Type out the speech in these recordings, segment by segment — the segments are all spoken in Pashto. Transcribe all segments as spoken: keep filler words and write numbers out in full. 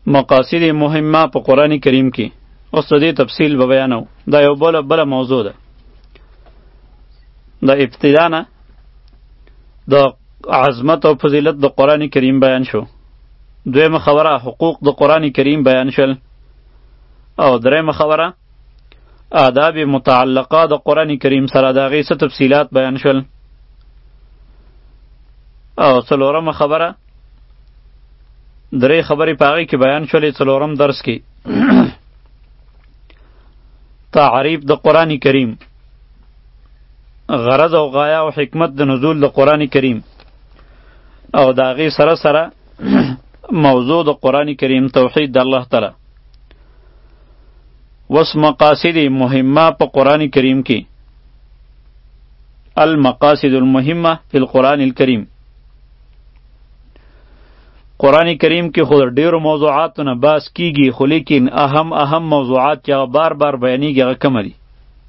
مقاصد مهمه په قرآن کریم کې اوس د دې تفصیل به بیانو. دا یو بله بله موضوع ده. د ابتدا نه د عظمت او فضیلت د قرآن کریم بیان شو. دویمه خبره حقوق د قرآن کریم بیان شل. او دریمه خبره آداب متعلقه د قرآن کریم سره د هغې څه تفصیلات بیان شول. او څلورمه خبره درې خبرې په هغې کې بیان شولې. څلورم درس کې تعریف د قرآن کریم، غرض او غایه او حکمت د نزول د قرآن کریم، او د هغې سره سره موضوع د قرآن کریم توحید د الله تعالی. وس مقاصد مهمه په قرآن کریم کې، المقاصد المهمه فی القرآن الکریم. قرآن کریم کې خو ډیرو موضوعاتو نه بحث کیږي، خو لیکن اهم اهم موضوعات چې هغه بار بار بیانېږي هغه کمه دي.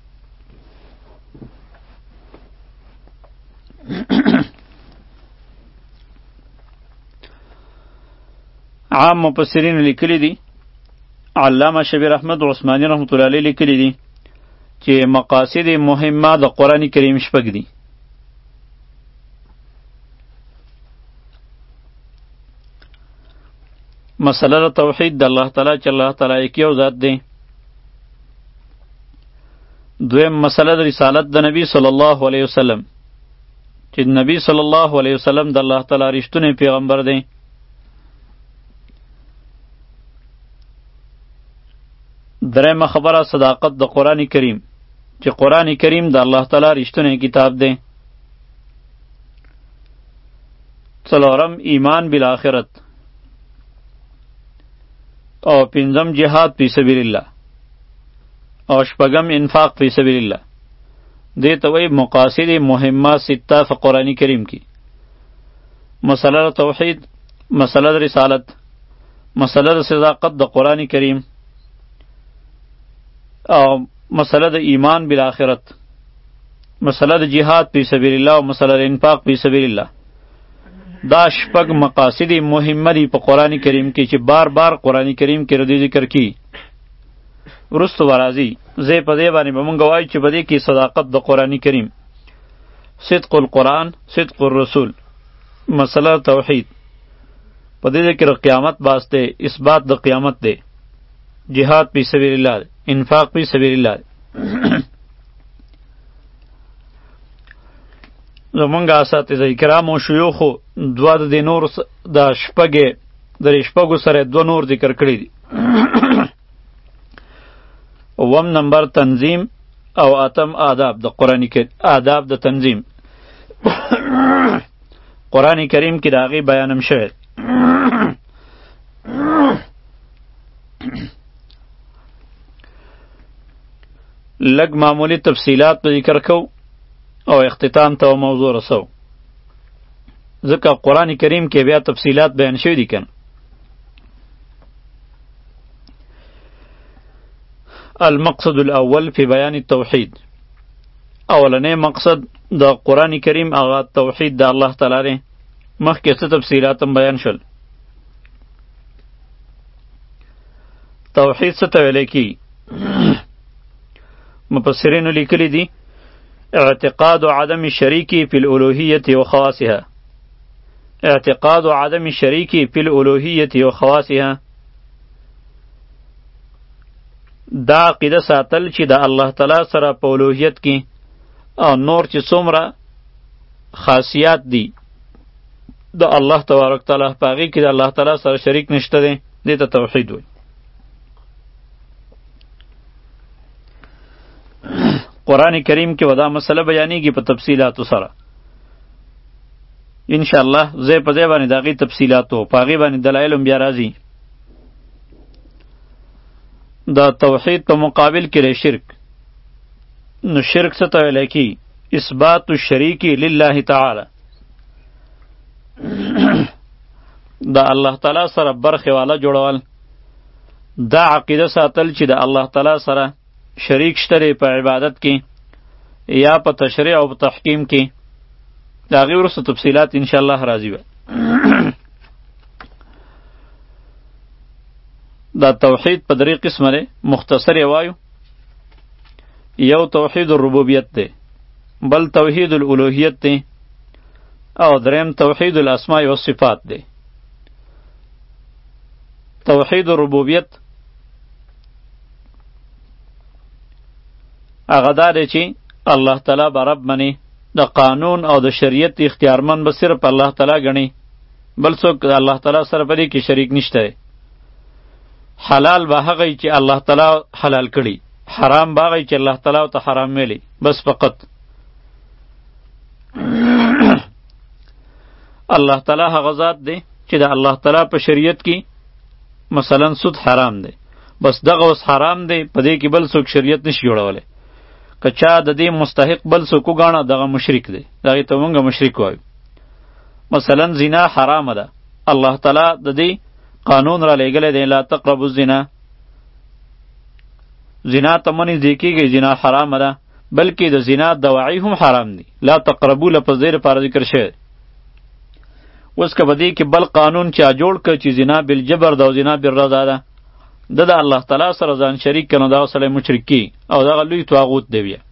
عام مفسرین لیکلی دي، علامه شبیر احمد عثماني رحمت الله علیه لیکلی دي چې مقاصد مهمه د قرآن کریم شپږ دي. مسله د توحید د الله تعالی چې الله تعالی یک یو ذات دی. دویم مسله د رسالت د نبی صلی الله علیه وسلم چې نبی صلی الله علیه وسلم د الله تعالی رښتونی پیغمبر دی. درېمه خبره صداقت د قرآن کریم چې قرآن کریم د الله تعالی رښتونی کتاب دی. څلورم ایمان بالآخرت. او پنځم جهاد فی سبیل الله. او شپږم انفاق فی سبیل الله. دې ته وایي مقاصد مهمه سته په قرآن کریم کې. مسله د توحید، مسله د رسالت، مسله د صداقت د قرآن کریم، او مسله د ایمان بالآخرت، مسله د جهاد فی سبیل الله، او مسله د انفاق فی سبیل الله. دا شپږ مقاصد مهمه دي په قرآن کریم کې چې بار بار قرآن کریم کې ردی ذکر کی. وروسته به راځي. زه په دې باندې به مونږ وایو چې په دې کې صداقت د قرآن کریم، صدق القرآن، صدق الرسول، مسله توحید، په دې کې قیامت باسته، اثبات د قیامت دی، جهاد فی سبیل الله، انفاق فی سبیل الله. زمونږ اساتذه کرام او شیوخو دوه د دې نور د شپږې د شپږو سره دوه نور ذکر کړي دي. اووم نمبر تنظیم او اتم آداب د قرآن کریم، آداب د تنظیم. قرآن کریم کې د هغې بیانم شوی. لږ معمولی تفصیلات به ذکر کو او اختتام ته موضوع رسو. ځکه قرآن کریم کې بیا تفصیلات بیان شوي دي کنه. المقصد الاول فی بیان التوحید. اولنی مقصد د قرآن کریم هغه توحید د الله تعالی دی. مخکې څه تفصیلات هم بیان شول. توحید څه ته ویلی کیږي؟ مفسرینو لیکلی دي اعتقاد عدم الشریک فی الالوهیت و خواصها. اعتقاد عدم الشریک فی الالوهیت و خواصها. دا عقیده ساتل چې د الله تعالی سره په الوهیت کې او نور چې څومره خاصیات دي د الله تبارک تعالی په هغې کې د الله تعالی سره شریک نشته دی. دې ته توحید وایي. قرآن کریم کې ودا مسله بیانېږي په تفصیلاتو سره. انشاءالله زه په ځای باندې د هغې تفصیلاتو په هغې باندې دلایل هم بیا راځي. د توحید په مقابل کې دی شرک. نو شرک څه ته ویلی کیږي؟ اثبات الشریک لله تعالی. د الله تعالی سره برخې والا جوړول. دا عقیده ساتل چې د الله تعالی سره شریک شته دی په عبادت کې یا په تشریع او په تحکیم کې. د هغې وروسته تفصیلات انشاءالله راځي به. دا توحید په درې قسمه دی، مختصر یې وایو. یو توحید الربوبیت دی، بل توحید الالوهیت دی، او دریم توحید الاسماء و صفات دی. توحید الربوبیت هغه دا دی چې الله تعالی به رب منی، د قانون او د شریعت اختیارمن به صرف الله تعالی گنی، بل څوک د الله تعالی سره په دې کې شریک نشته. حلال به هغه چې الله تعالی حلال کړي، حرام به هغه چې الله تعالی ته حرام ویلي، بس فقط. الله تعالی هغه ذات دی چې د الله تعالی په شریعت کې مثلا سود حرام دی، بس دغه اوس حرام دی، په دې کې بل څوک شریعت نشي جوړولی. که چا د دې مستحق بل څوک وګاڼه دغه مشرک دی، دغې ته مونږ مشرک وایو. مثلا زنا حرامه ده، الله تعالی د دې قانون را لېږلی دی لا تقربوا الزنا، زنا ته مه نږدې کېږئ، زنا حرامه ده، بلکې د زنا دواعي هم حرام دي. لا تقربو لفظ دې لپاره ذکر شوی. اوس که په دې کې بل قانون چا جوړ کړ چې زنا بالجبر ده او زنا بالرضا ده، د د الله تعالی سره ځان شریک کنه، دغه سړی مشرک کی او دغه لوی طاغوت دی. بیا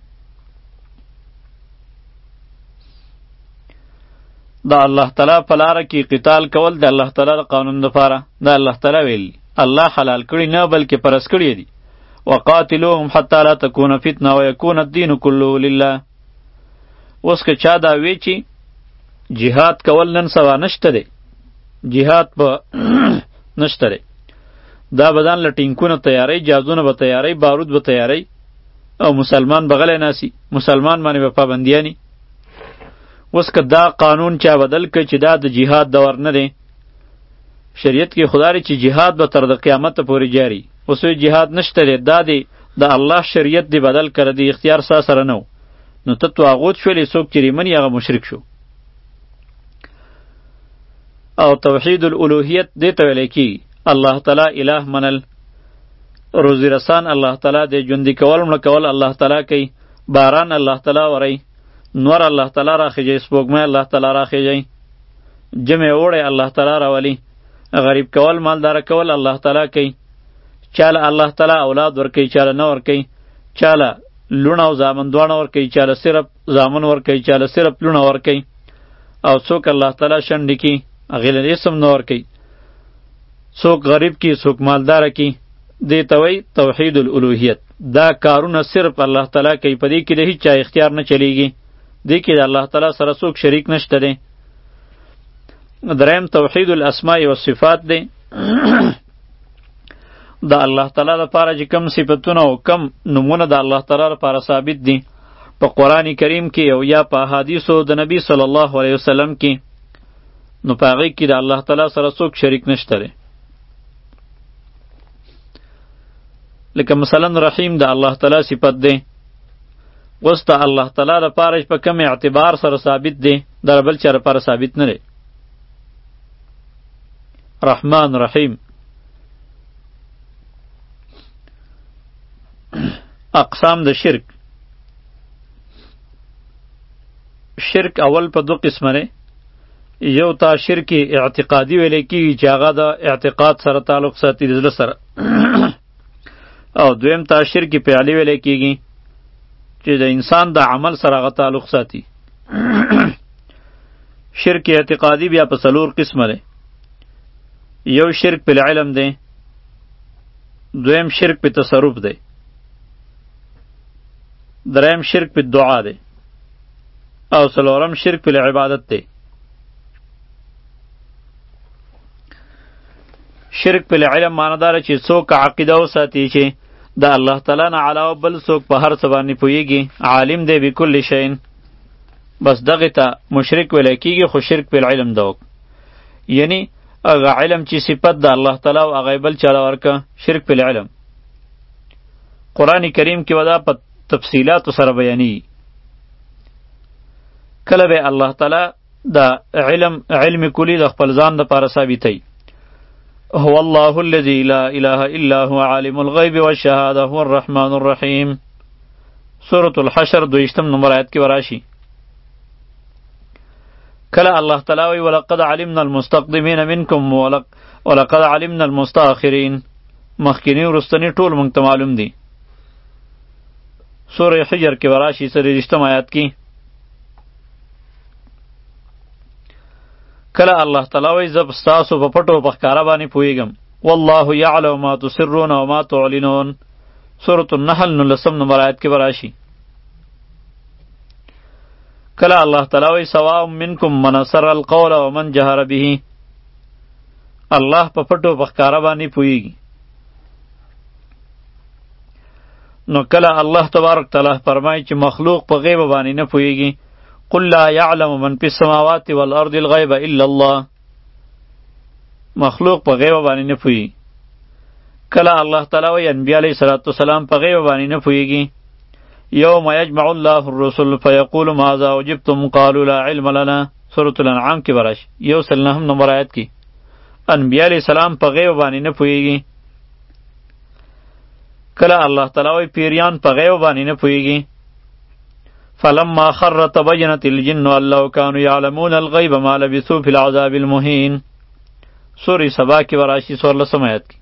د الله تعالی په لاره کې قتال کول د الله تعالی د قانون لپاره، د الله تعالی ویل الله حلال کړي نه بلکې پرس کړي دي. وقاتلوهم حتی لا تکون فتنه ویکون الدین کله لله. اوس که چا دا وی چې جهاد کول نن سبا نشته دی، جهاد په نشته دی، دا بدن له ټینکونه تیاری، جازونه به تیاری، بارود به تیاری، او مسلمان بغلی ناسی، مسلمان باندې به پابندیانی. اوس که دا قانون چا بدل که چې دا د جهاد دور نه دی، شریعت کې خدای چې جهاد به تر د قیامت پورې جاری، اوس جهاد نشته دی، دا دی د الله شریعت دی بدل کړه، دی اختیار سا سره نو، نو ته طاغوت شولی، څوک چې ریمني هغه مشرک شو. او توحید الالوهیت دی ته ویلی کیږي الله تعالی الہ منل، روزی رسان الله تعالی دی، ژوندي کول مړه کول الله تعالی کوي، باران الله تعالی وری، نور الله تعالی راخیږي، سپوږمۍ الله تعالی راخیږي، جمع اوړی الله تعالی راولي، غریب کول مالدار کول الله تعالی کوي، چاله الله تعالی اولاد ورکوي، چاله نه ورکوي، چاله لونه او زامن دواړه ورکوي، چاله صرف زامن ورکوي، چاله صرف لونه ورکوي، او څوک الله تعالی شنډې کی هغې له اسم نه ورکوي، څوک غریب کی څوک مالدار کی. دې ته وایي توحید الالوهیت. دا کارونه صرف الله تعالی کوي، په دې کې د هیچ چا اختیار نه چلیږي، دې کې د الله تعالی سره څوک شریک نشته دی. دریم توحید الاسماء و صفات دی. د الله تعالی لپاره چې کم صفتونه او کم نمونه د الله تعالی لپاره ثابت دي په قرآن کریم کې او یا په احادیثو د نبی صلی الله علیه وسلم کې، نو په هغې کې د الله تعالی سره څوک شریک نشته دی. لکه مثلا رحیم د الله تعالی صفت دی، اوس د الله تعالی لپاره په کم اعتبار سره ثابت دی، د بل چا لپاره ثابت نه دی. رحمان رحیم. اقسام د شرک. شرک اول په دو قسمه دی، یو تا شرک اعتقادي ویلی کیږي چې هغه د اعتقاد سره تعلق ساتي د زړه سره، او دویم تا شرک فعلی ویلی کیږي چې د انسان د عمل سره هغه تعلق ساتي. شرک اعتقادي بیا په څلور قسمه دی. یو شرک په علم دی، دویم شرک په تصرف دی، دریم شرک په دعا دی، او څلورم شرک په عبادت دی. شرک په علم معنی داره چې څوک عقیده وساتي چې د الله تعالی نه علاوه بل څوک په هر څه باندې پوهیږي، عالم دی بکل شی، بس دغه ته مشرک ویل کیږي. خو شرک په علم ده، یعنی هغه علم چې صفت د الله تعالی او هغه بل چاله ورکه، شرک په علم. قرآن کریم کې ودا په تفصیلات سره بیانی. کله به الله تعالی د علم علم کلی د خپل ځان لپاره ثابتوي. هو الله الذي لا اله الا هو عالم الغیب والشهاده هو الرحمن الرحیم. سورة الحشر دویشتم نمبر آیت کې وراشي. کله الله تعالی وی ولقد علمنا المستقدمین منکم ولقد علمنا المستاخرین. مخکینی ورستنی ټول مونږ ته معلوم دي. سوره حجر کې وراشي څلېرویشتم آیات کې کله الله تعالی وایي زه ستاسو په پټو په ښکاره باندې پوهېږم. والله یعلم ما تسرون وما تعلنون. سورة النحل نولسم نمبر آیت کې وراشي کله الله تعالی وایي سواء منکم من اسر القول ومن جهر به. الله په پټو په ښکاره باندې پوهېږي. نو کله الله تبارک تعالی فرمایي چې مخلوق په غیب باندې نه پوهېږي. قل لا يعلم من في السماوات والارض الغیب الا الله. مخلوق په غیب باندې نه پوهېږي. کله الله تعالی وایي انبیا علیه الصلاة والسلام په غیب باندې نه پوهېږي. یوم یجمع الله الرسل فیقول ماذا اجبتم قالوا لا علم لنا. سورة الانعام کې براشي یو سل نهم نمبر آیت کې انبیا علیه السلام په غیب باندې نه پوهېږي. کله الله تعالی وایي پیریان په غیب باندې نه پوهېږي. فلما خر تبینت الجن ان لو كانوا يعلمون الغیب ما لبثوا في العذاب المهین. سورة سبا کې وراشي څوارلسم آیت کې.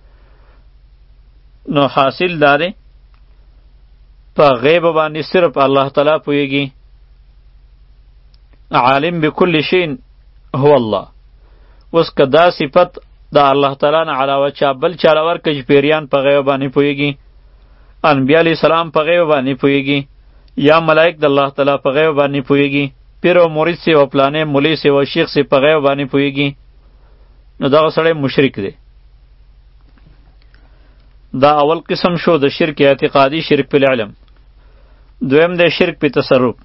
نو حاصل داره په غیب باندې صرف الله تعالی پوهېږي. عالم بكل شيء هو الله. اوس که دا صفت د الله تعالی نه علاوه چا بل چاله ورکړي چې پیریان په غیب باندې پوهېږي، انبیا علیه السلام په غیب باندې پوهېږي، یا ملائک د الله تعالی په غیب باندې پوهېږي، پیر او مرید سی او پلانې مولي سی او شیخ سی په غیب باندې پوهېږي، نو دغه سړی مشرک دی. دا اول قسم شو د شرک اعتقادي، شرک په العلم. دویم دی شرک په تصرف.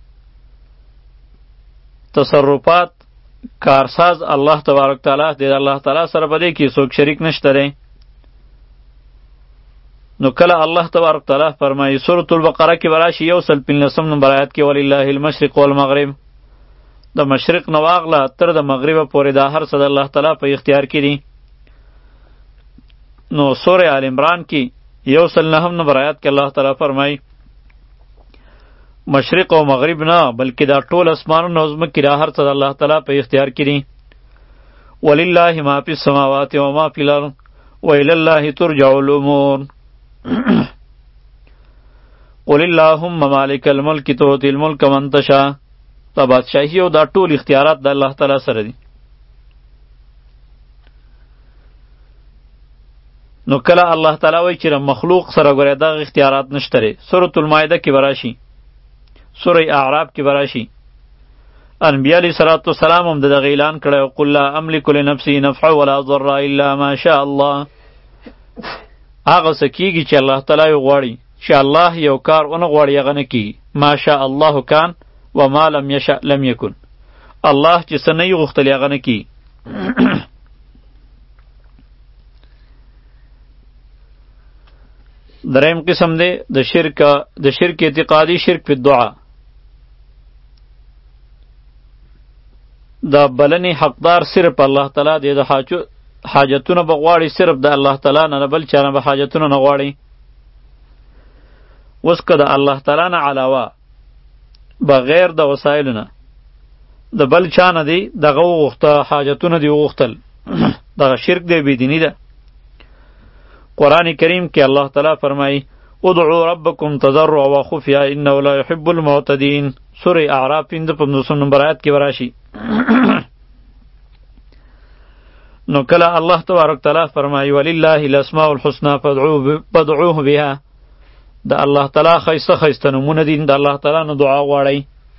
تصرفات کارساز الله تبارک تعالی دی، الله تعالی سره په دې کې څوک شریک نشته دی. نو کله الله تبارک تعالی فرمایي سورة البقره کې براشي یو سل پنځلسم نمبر آیات کې ولله المشرق والمغرب. د مشرق نه واغله تر د مغرب پورې دا هر څه د الله تعالی په اختیار کې دي. نو سورة آل عمران کې یو سل نهم نمبر آیات کې الله تعالی فرمایي مشرق او مغرب نه بلکې دا ټول اسمانونه او ځمکې دا هر څه د الله تعالی په اختیار کې دي. ولله ما فی السماوات و ما فی الارض وإلی الله ترجع الامور. قل اللهم مالک الملک تؤتی الملک من تشاء. دا بادشاہی او دا ټول اختیارات د الله تعالی سره دي. نو کله الله تعالی وایي چې مخلوق سره ګوره دغه اختیارات نشته لري. سورة المائده کې براشي، سورة اعراف کې براشي. انبیاء علیه الصلاة والسلام هم دغه اعلان کړی قل لا املک لنفسي نفعا ولا ضرا الا ما شاء الله. هغه څه کېږي چې الله تعالی یې غواړي، چې الله یو کار ونه غواړي هغه نه کېږي. ما شاء الله کان وما لم یشأ لم یکن. الله چې څه نه یې غوښتلی هغه نه کېږي. دریم قسم دی د شرک د شرک اعتقادي، شرک په دعا. د بلنې حقدار صرف الله تعالی دی. د حاجتونه به غواړي صرف د الله تعالی نه، بل چا نه به حاجتونه نه غواړي. اوس که د الله تعالی نه علاوه بغیر د وسایلو نه د بل چا نه دی دغه وغوښته، حاجتونه دی وغوښتل، دغه شرک دی، بېدیني ده. قرآن کریم کې الله تعالی فرمایي ادعوا ربکم تضرعا وخفیا انه لا يحب المعتدین. سورة اعراف پنځه پنځوسم نمبر آیات کې وراشي. نو کله الله تبارک تعالی فرمایي ولله الاسماء الحسنى فادعوه بها. د الله تعالی ښایسته ښایسته نومونه دي، د الله تعالی نه دعا غواړئ.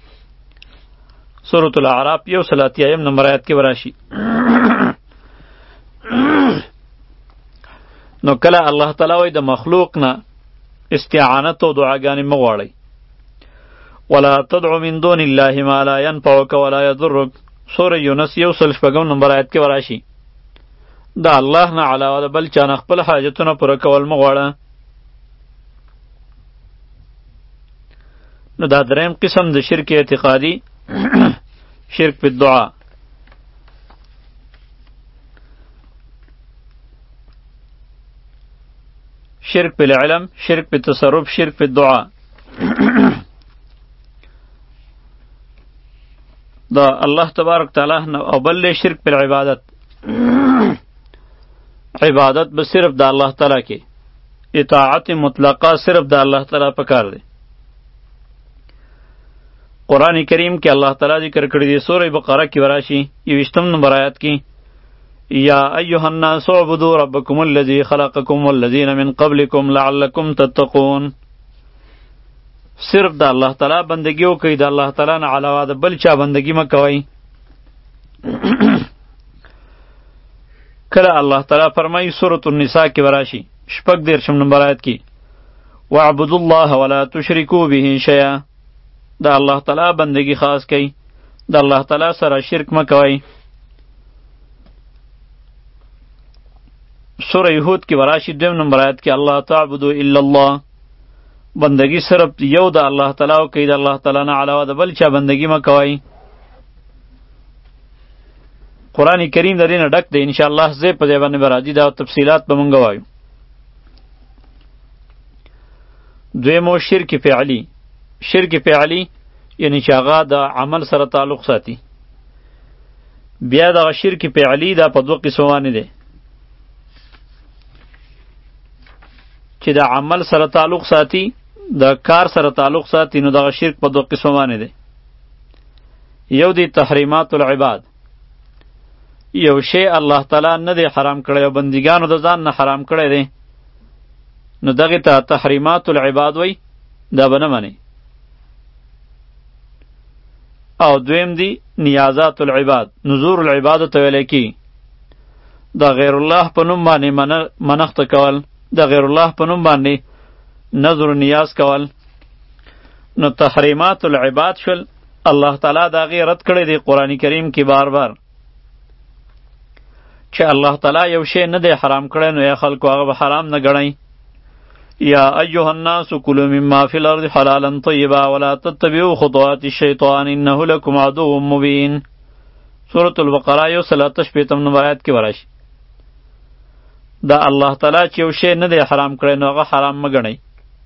سورة الاعراف یو سل اتیایم نمبر آیات کې وراشي. نو کله الله تعالی وایي د مخلوق نه استعانت او دعاګانې مه غواړئ. ولا تدعو من دون الله ما لا ينفعك ولا يضرك. سورة یونس یو سل شپږم نمبر آیت کې وراشي. د الله نه علاوه د بل چا نه خپل حاجتونه پوره کول مه غواړه. نو دا دریم قسم د شرک اعتقادي، شرک په دعا. شرک په العلم، شرک په تصرف، شرک په دعا. دا الله تبارک تعالی نه او بل شرک په عبادت. عبادت به صرف د الله تعالی کې، اطاعت مطلقه صرف د الله تعالی په کار دی. قرآن کریم کې الله تعالی ذکر کړی دی، سورہ بقره کې وراشي یویشتم نمبر آیات کې، یا ایها الناس اعبدوا ربکم الذی خلقکم والذین من قبلکم لعلکم تتقون. صرف د الله تعالی بندگی وکړئ، د الله تعالی نه علاوه د بل چا بندگی مه کوئ. کله الله تعالی فرمایي سورة النساء کې وراشي شپږ دېرشم نمبر آیت کې، واعبدوا الله ولا تشرکوا به شیئا. د الله تعالی بندگی خاص کئ، د الله تعالی سره شرک مه کوئ. سورہ یهود کې وراشي دویم نمبر آیت کې، الله تعبدوا الا الله. بندگی صرف یو د الله تعالی او کئ، د الله تعالی نه علاوه د بل چا بندگی مه کوئ. قرآن کریم د دې نه ډک دی، انشاءالله زه په ځای باندې به راځي، دا تفصیلات به مونږ وایو. دویمو شرک فعلی. شرک فعلی یعنی چې هغه د عمل سره تعلق ساتي. بیا دغه شرک فعلی دا په دوه قسمو باندې دی، چې د عمل سره تعلق ساتي، د کار سره تعلق ساتي، نو دغه شرک په دوه قسمو باندې دی. یو دی تحریمات العباد، یو شی الله تعالی نه دی حرام کړی او بندګانو د ځان نه حرام کړی دی، نو دغه ته تحریمات العباد وای، دا به نه مني. او دویم دی نیازات العباد، نذور العباد ته ویل کی، د غیر الله په نوم باندې منښت کول، د غیر الله په نوم باندې نذر و نیاز کول. نو تحریمات العباد شول، الله تعالی دا غی رد کړی دی قرآن کریم کې بار بار، چې الله تعالی یو شی نه دی حرام کړی، نو یا خلکو هغه به حرام نه ګڼئ. یا ایها الناس کلوا مما فی الارض حلالا طیبا ولا تتبعوا خطوات الشیطان انه لکم عدو مبین. سورة البقره یو سل اته شپېتم نمبر آیات کې وراشي. دا الله تعالی چې یو شی نه دی حرام کړی، نو هغه حرام مه ګڼئ.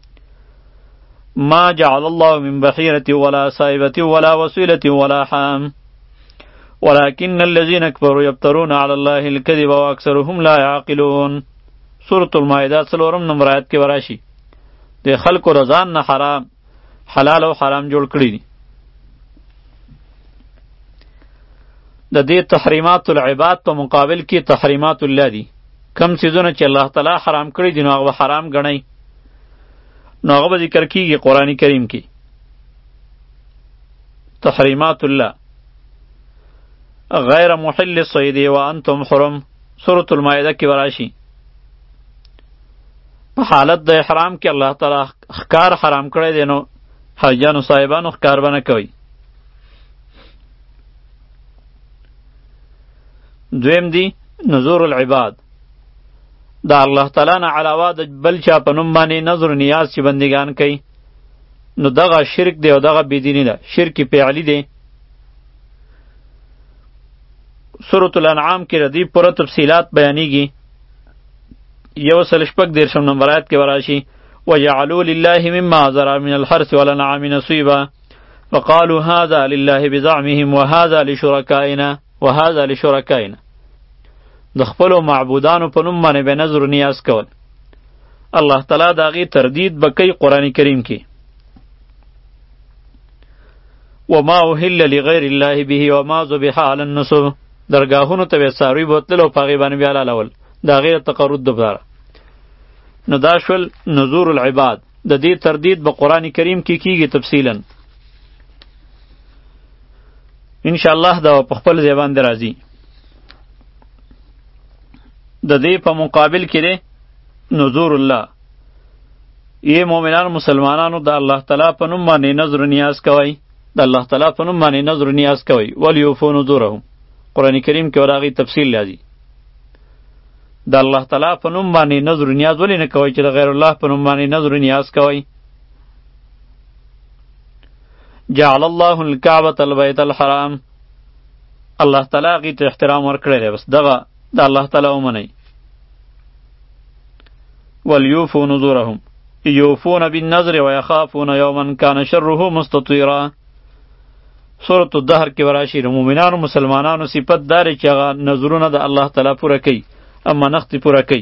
ما جعل الله من بحیرة ولا صائبة ولا وسیلة ولا حام ولكن الذين كفروا يفترون على الله الكذب واكثرهم لا يعقلون. سورة المائده څلورم نمبر آیت کې وراشي، د خلکو رضان نه حرام حلال او حرام جوړ کړی دي. د دې تحریمات العباد په مقابل کې تحریمات الله دي. کم څیزونه چې الله تعالی حرام کړی دي، نو هغه حرام ګڼئ، نو هغه به ذکر کیږي قرآن کریم کې. تحریمات الله غیر محل الصید وانتم حرم. سورة المائده کې وراشي په حالت د احرام کې الله تعالی ښکار حرام کړی دی، نو حاجیانو صاحبانو ښکار به نه کوئ. دویم دی نذور العباد، دا الله تعالی نه علاوه د بل چا په نوم باندې نذر نیاز چې بندگان کوي، نو دغه شرک دی او دغه بېدیني ده، شرک فعلی دی. سورة الانعام کې ردی پوره تفصیلات بیانیږي. یو سل شپږ دېرشم نمبر آیت کې وراشي، وجعلوا لله مما ذرأ من الحرث والانعام نصیبا وقالوا هذا لله بزعمهم وهذا لشرکائنا وهذا لشرکائنا. د خپلو معبودانو په نوم باندې به نذر و نیاز کول. الله تعالی د هغې تردید به کوي قرآن کریم کې. وما اهل لغیر الله به وما ذبح علی النصب. درګاهونو ته به څاروي بوتلل او په هغې باندې بیا حلالول، د هغې د تقرب دپاره. نو دا شول نذور العباد. د دې تردید به قرآن کریم کې کیږي تفصیلا. انشاءالله دا په خپل ځای باندې راځي. د دې په مقابل کې دی نذور الله. ای مؤمنانو مسلمانانو د الله تعالی په نوم باندې نذر نیاز کوئ، د الله تعالی په نوم باندې نذر نیاز کوئ. ولیوفوا نذورهم. قرآن کریم کې ورغی تفصیل راځي. د الله تعالی په نوم باندې نذر نیاز ولې نه کوئ چې د غیر الله په نوم باندې نذر نیاز کوئ. جعل الله الکعبة البیت الحرام. الله تعالی هغې ته احترام ورکړی دی، بس دغه د الله تعالی ومنئ. ولیوفوا نذورهم یوفون بالنذر ویخافون یوما کان شره مستطیرا. سورة الدهر کې وراشي د مؤمنانو مسلمانانو صفت داره چې هغه نذرونه د الله تعالی پوره کوي اما نخت پورا کوي.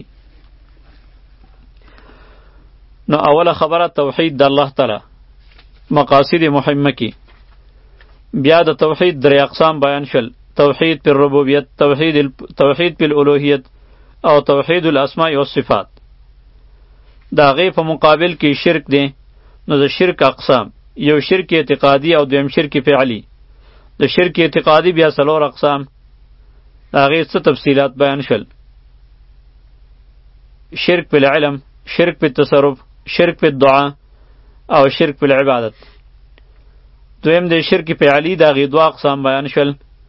نو اوله خبره توحید د الله تعالی مقاصد مهمه کی. بیا د توحید درې اقسام بیان شل: توحید پر ربوبیت، توحید ال... توحید پر الوهیت او توحید الاسماء والصفات. دا غی په مقابل کې شرک دی. نو د شرک اقسام: یو شرک اعتقادی او دویم شرک فعلی. د شرک اعتقادی بیا څلور اقسام، دا غی څه تفصیلات بیان شل: شرک په علم، شرک په تصرف، شرک په دعا او شرک په عبادت. دویم د شرک فعلی، دا غی دو اقسام بیان شل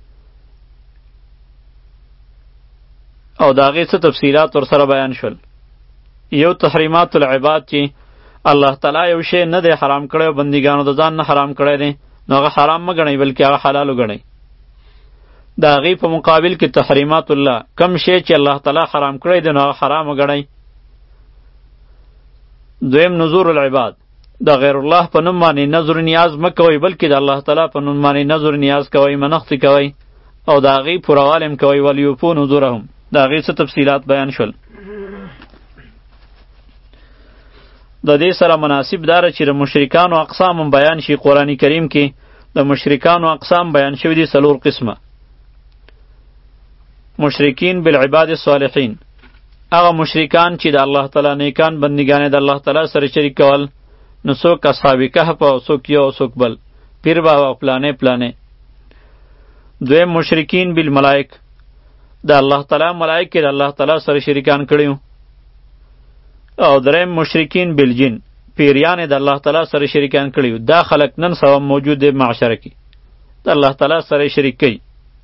او دا غی څه تفصیلات ور سره بیان شل. یو تحریمات العباد چې الله تعالی یو شی نه دی حرام کړی او بندګانو د ځان نه حرام کړی دی، نو هغه حرام مه ګڼئ بلکې هغه حلال وګڼئ. د هغې په مقابل کې تحریمات الله، کم شی چې الله تعالی حرام کړی دی نو هغه حرام وګڼئ. دویم نذور العباد، د غیر الله په نوم باندې نذر نیاز مه کوئ بلکې د الله تعالی په نوم باندې نذر نیاز کوئ، منښتې کوئ او د هغې پوروال هم کوئ. ولیوفو نذورهم، د هغې څه تفصیلات بیان شول. د دې سره مناسب داره چې د مشرکانو اقسام هم بیان شي. قرآن کریم کې د مشرکانو اقسام بیان شوي دي څلور قسمه. مشرکین بالعباد الصالحین، هغه مشرکان چې د الله تعالی نیکان بندګان د الله تعالی سره شریک کول، نو څوک اصحاب کهف او څوک یو او څوک بل، پیر بابا پلانې پلانې. دویم مشرکین بالملائک، د الله تعالی ملائک د الله تعالی سره شریکان کړي. او دریم مشرکین بالجن، پیریان د الله تعالی سره شریکان کړي. دا خلق نن سبا موجود دی معاشره کې، د الله تعالی سره شریک کوي.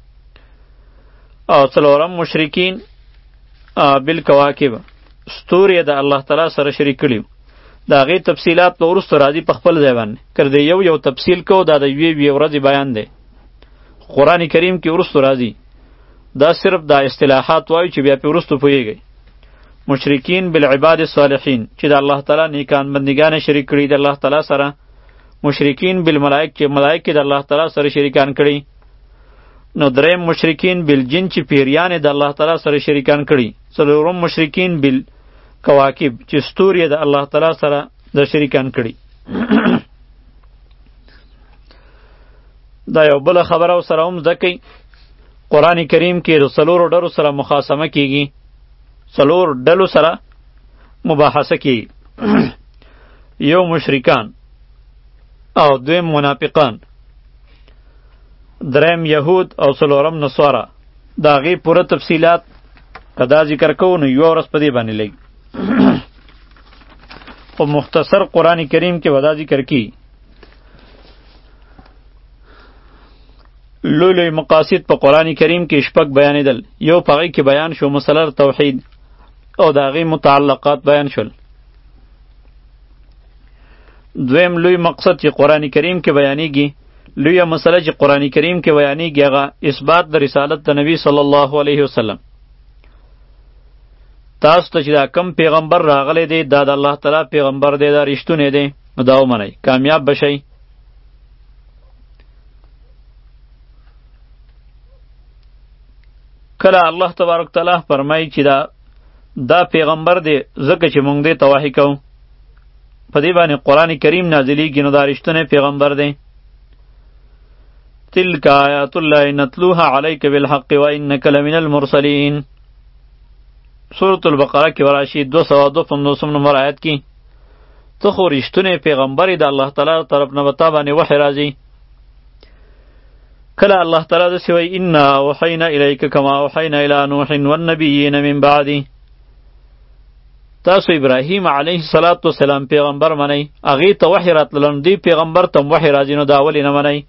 او څلورم مشرکین بالکواکب، ستوري د الله تعالی سره شریک کړي. د هغې تفصیلات به وروسته راځي په خپل ځای باندې، که د یو یو تفصیل کوو دا د یوې یوې ورځې بیان دی. قرآن کریم کې وروسته راځي. دا صرف دا اصطلاحات وایو چې بیا پې وروسته پوهیږئ. مشرکین بالعباد الصالحین، چې د الله تعالی نیکان بندگان شریک کړي د الله تعالی سره. مشرکین بالملائک، چې ملائک د الله تعالی سره شریکان کړي. نو دریم مشرکین بالجن، چې پیریان د الله تعالی سره شریکان کړي. څلورم مشرکین بالکواکب، چې ستوري د الله تعالی سره د شریکان کړي. دا یو بله خبره سره هم زده کوي. قرآن کریم کې د څلورو ډلو سره مخاصمه کیږي، څلور ډلو سره مباحثه کیږي. یو مشرکان او دویم منافقان، دریم یهود او څلورم نصارا. د هغې پوره تفصیلات که دا ذکر کوو نو یوه ورځ په دې باندې لګي. خو مختصر قرآن کریم کې به دا ذکر کی. لوی لوی مقاصد په قرآن کریم کې شپږ بیانېدل. یو په هغې کې بیان شو مسله توحید او د هغې متعلقات بیان شول. دویم لوی مقصد چې قرآن کریم کې بیانېږي، لویه مسله چې قرآن کریم کې بیانېږي، هغه اثبات د رسالت د نبی صلی الله علیه وسلم. تاسو ته چې دا کم پیغمبر راغلی دی دا د الله تعالی پیغمبر دی، دا رښتونی دی، نو دا ومنئ، کامیاب بشئ. کله الله تبارک تعالی فرمایي چې دا دا پیغمبر دی ځکه چې مونږ دې ته وحی کوو، په دې باندې قرآن کریم نازلیږي، نو دا رښتونی پیغمبر دی. تلک آیات الله نتلوها علیک بالحق و انک لمن المرسلین. سورة البقره کې وراشي دو سوه دو پنځوسم نمبر آیت کې، ته خو رښتونی پیغمبر یې، د الله تعالی طرف نه به تا باندې وحی راځي. کله الله تعالی داسې وایي انا اوحینا الیک کما اوحینا الی نوح والنبیین من بعدی. تاسو ابراهیم علیه الصلاة والسلام پیغمبر منئ، هغې ته وحی راتلل، نو دې پیغمبر ته هم وحی راځي، نو دا ولې نه منئ؟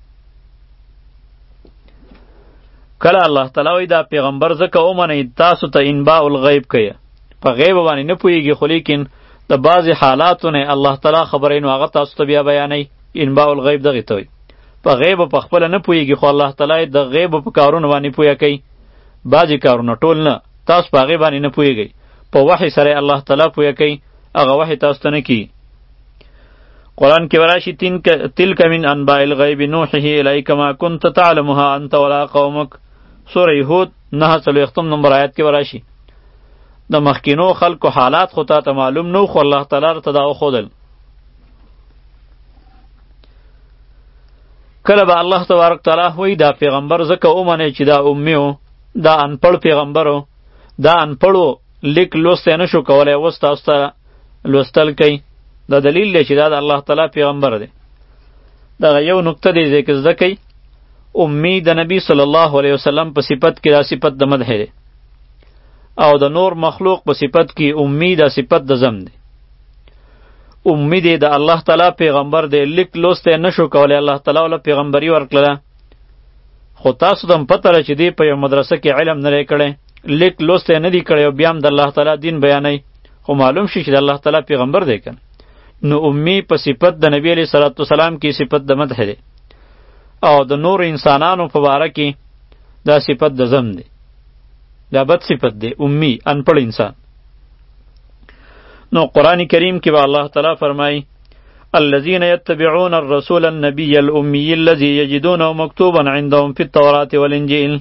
کله الله تعالی وایي دا پیغمبر ځکه ومنئ تاسو ته انباء الغیب کوي، په غیب باندې نه پوهېږي، خو لیکن د بعضې حالاتو نه الله تعالی خبروي، نو هغه تاسو ته بیا بیانوي. انباء الغیب دغې ته وایي. په غیب په خپله نه پوهېږي، خو الله تعالی د غیب په کارونو باندې پوهه کوي. بعضې کارونه، ټول نه، تاسو په هغې باندې نه پوهېږئ، په وحی سره الله تعالی پوهه کوي، هغه وحی تاسو ته نه کیږي. قرآن کې وراشي تلک من انباء الغیب نوحه الیک ما کنت تعلمها انت ولا قومک. سوره هود نهه څلوېښتم نمبر آیت کې وراشي د مخکینو خلکو حالات خو تا ته معلوم نو، خو الله تعالی ته دا وښودل. کله به الله تبارک تعالی وایي دا پیغمبر ځکه ومنئ چې دا امي و، دا انپړ پیغمبر و، دا انپړ و، لیک لوستی نه شو کولی، اوس تاسو ته لوستل کوي. دا دلیل دی چې دا د الله تعالی پیغمبر دی. دغه یو نکته دی ځکه زده کوي امي د نبی صلی الله علیه وسلم په صفت کې دا صفت د مدح دی، او د نور مخلوق په صفت کې امي دا صفت د ذم دی. امي دی د الله تعالی پیغمبر دی، لیک لوستی نه شو کولی، الله تعالی له پیغمبري ورکړله. خو تاسو ته هم پته ده چې دی په یو مدرسه کې علم نه دی کړی، لیک لوستی نه دی کړی، او بیا هم د الله تعالی دین بیانوي، خو معلوم شي چې د الله تعالی پیغمبر دی که. نو امي په صفت د نبی علیه صلات وسلام کې صفت د مدح دی، او د نور انسانانو په باره کې دا صفت د ذم دی، دا بد صفت دی، امي انپړ انسان. نو قرآن کریم کې به الله تعالی فرمایي الذين يتبعون الرسول النبي الأمي الذي يجدونه مكتوبا عندهم في التوراة والإنجيل.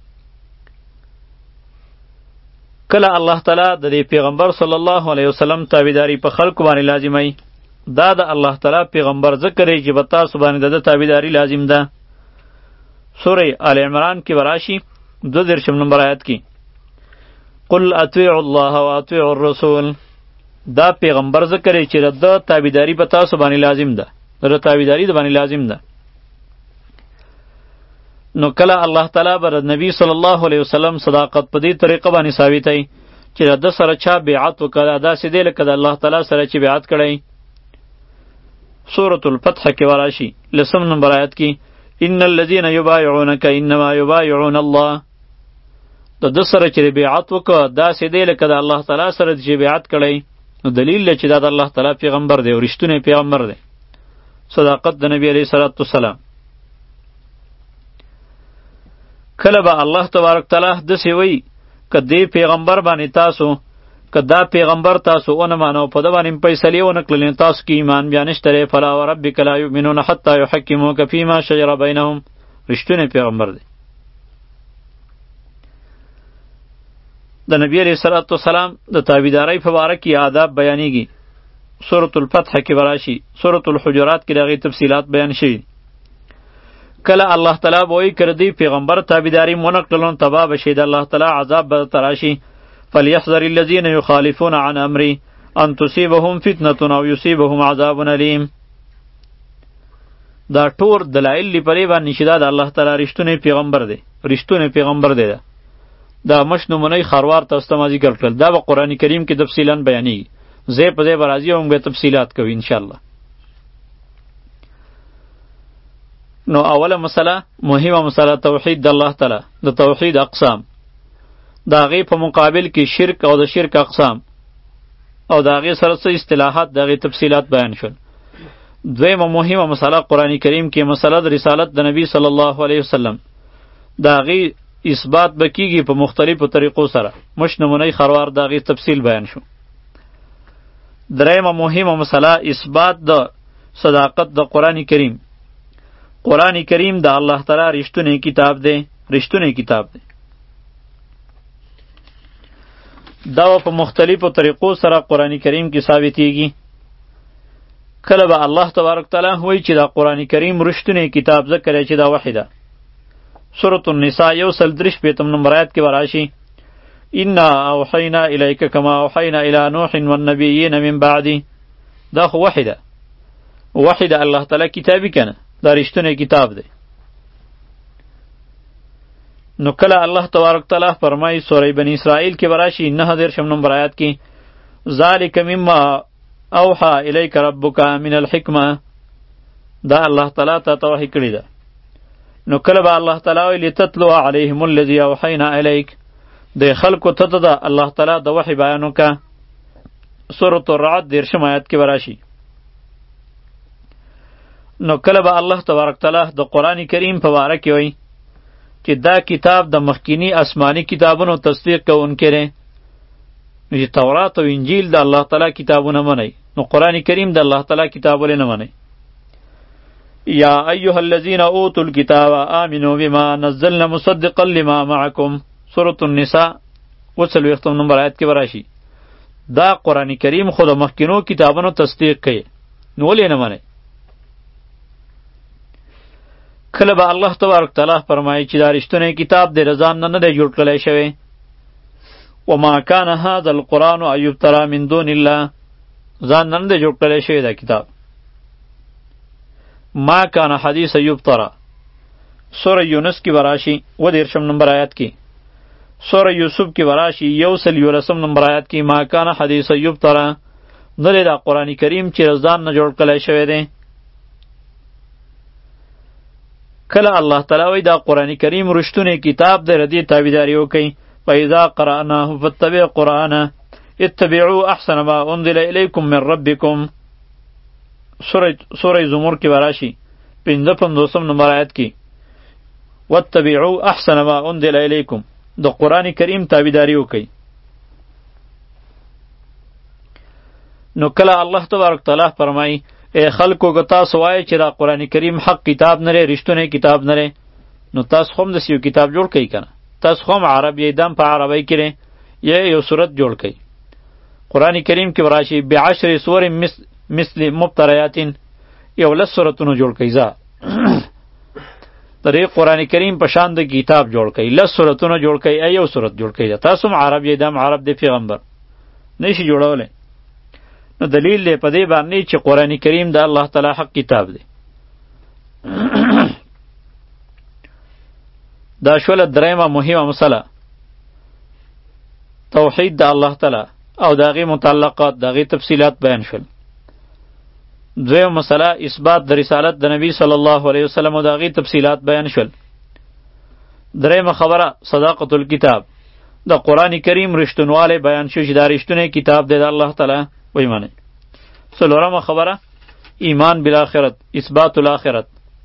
کله الله تعالی د دې پیغمبر صلی الله علیه وسلم تابعداري په خلکو باندې لازمای، دا د الله تعالی پیغمبر ذکر دی چې به تاسو باندې د تابعداري لازم ده. سوره آل عمران کې وراشي دو دېرشم نمبر آیت کې قل اطیعوا الله واطیعوا الرسول. دا پیغمبر ذکر دی چې د تابعداري په تاسو باندې لازم ده، د تابعداري د باندې لازم ده. نو کله الله تعالی بر نبی صلی الله علیه وسلم صداقت په دې طریقه باندې ثابتای چې د سره چا بیعت وکړه، دا سیدې لکه د الله تعالی سره چې بیعت کړی. سورة الفتح کې وراشي لسم نمبر آیت کې ان الذين يبايعونك انما يبايعون الله. د د سره چې بیعت وکړه دا سیدې لکه د الله تعالی سره چې بیعت کړی، نو دلیل دی چې دا د الله تعالی پیغمبر دی او رښتونی پیغمبر دی. صداقت د نبی علیه الصلاة والسلام. کله به الله تبارک تعالی داسې وایي که دې پیغمبر باندې تاسو که دا پیغمبر تاسو ونه مانو په ده باندې فیصلې ونه کړلې تاسو کې ایمان بیا نشته دی. فلا وربک لا یؤمنون حتی یحکموک فیما شجر بینهم. رښتونی پیغمبر دی. د نبی علیه الصلاة والسلام د تابعدارۍ په باره کې آداب بیانېږي. سورة الفتح کې وراشي، سورة الحجرات کې د هغې تفصیلات بیان شوي. کله الله تعالی به وایي که د دې پیغمبر تابعداري ونه کړلو نو تباه به شي، د الله تعالی عذاب به درته راشي. فلیحذر الذین یخالفون عن امری ان تصیبهم فتنة او یصیبهم عذاب علیم. دا ټول دلایل دی پرې باندې چې دا د الله تعالی رښتونی پیغمبر دی، رښتونی پیغمبر دی. دا مش نمونهی خروار تاسو ته ما ذکر کړل، دا به قرآن کریم کې تفصیلا بیانېږي. ځای په ځای به راځي او موږ به تفصیلات کوو انشاءالله. نو اوله مسله مهمه مسله توحید د الله تعالی، د توحید اقسام، د هغې په مقابل کې شرک او د شرک اقسام، او د هغې سره څه اصطلاحات د هغې تفصیلات بیان شول. دویمه مهمه مسله قرآن کریم کې مسله د رسالت د نبی صلی الله علیه وسلم، د هغې اثبات به کیږي په مختلفو طریقو سره. مش نمونهی خروار د هغې تفصیل بیان شو. دریمه مهمه مسله اثبات د صداقت د قرآن کریم. قرآن کریم د الله تعالی رښتونی کتاب دی، رښتونی کتاب دی. دا په مختلفو طریقو سره قرآن کریم کې ثابتېږي. کله به الله تبارک تعالی وایي چې دا قرآن کریم رښتونی کتاب ذکر چې دا وحی ده. سورة النساء یو سل درش پیتم نمبر آیت کې وراشي انا اوحینا الیک کما اوحینا الی نوح والنبیین من بعدی. دا خو وحی ده، وحی ده الله تعالی کتابی کنه، دا رښتونی کتاب دی. نو کله الله تبارک تعالی فرمایي سوره بنی اسرائیل کې وراشي نه دېرشم نمبر آیات کې ذالک مما اوحى الیک ربک من الحکمه. دا الله تعالی ته توحی کړی ده. نو کله به الله تعالی وی لتتلو علیهم الذی اوحینا الیک، د خلکو ته ده الله تعالی د وحی بیان وکړه. سورة الرعد دېرشم آیات کې وراشي. نو کله به الله تبارک تعالی د قرآن کریم په باره کې وایي چې دا کتاب د مخکینی آسمانی کتابونو تصدیق کوونکی دی. نو چې تورات او انجیل د الله تعالی کتابونه منئ، نو قرآن کریم د الله تعالی کتاب ولې نه منئ؟ یا ایها الذین اوتوا الکتاب آمنوا بما نزلنا مصدقا لما معکم. سورة النساء و څلوېښتم نمبر آیت کې به راشي دا قرآن کریم خو د مخکینو کتابونو تصدیق کوي نو ولې نه منئ کله به الله تبارک تعالی فرمایي چې دا رښتونی کتاب دی د ځان نه نه دی جوړ کړی شوی وما کان هذا القرآن ان یفترى من دون الله ځان نه نه دی جوړ کړی شوی دا کتاب ما کان حدیث یفترى سوره یونس کې براشي و دیرشم نمبر آیات کې سوره یوسف کې براشي یو سل یولسم نمبر آیات کې ما کان حدیث یفترى نه دی دا قرآن کریم چې ځان نه جوړ کړی شوی دی کله الله تعالی وی دا قرآن کریم رښتونی کتاب دی ردی تابعداري وکئ فاذا قرأناه فاتبع قرآنه اتبعوا احسن ما انزل الیکم من ربکم سوره سوره زمر کې براشي پنځه پنځوسم نمبر آیت کې واتبعوا احسن ما انزل الیکم د قرآن کریم تابعداري وکئ نو کله الله تبارک تعالی فرمایي ای خلکو که تاسو وایئ چې دا قرآن کریم حق کتاب نه دی رښتونی کتاب نه دی نو تاسو خو هم داسې یو کتاب جوړ کئ که نه تاسو خو هم عرب یې دم په عربۍ کې دی یا یو صورت جوړ کئ قرآن کریم کې به راشي بعشر سور مثل مبتریات یو لس صورتونه جوړ کئ ځه د دې قرآن کریم په شان د کتاب جوړ کئ لس صورتونه جوړ کئ یو صورت جوړ کئ تاسو هم عرب یې دم عرب دی پیغمبر نشي جوړولی نو دلیل دی په دې باندې چې قرآن کریم د الله تعالی حق کتاب دی دا شوله دریمه مهمه مسله توحید د الله تعالی او د هغې متعلقات د هغې تفصیلات بیان شول دویم مسله اثبات د رسالت د نبی صلی الله علیه وسلم او د هغې تفصیلات بیان شول دریمه خبره صداقت الکتاب د قرآن کریم رښتونوالی بیان شو چې دا رښتونی کتاب دی د الله تعالی ویمانه څلورمه خبره ایمان بالآخرت اثبات الاخرت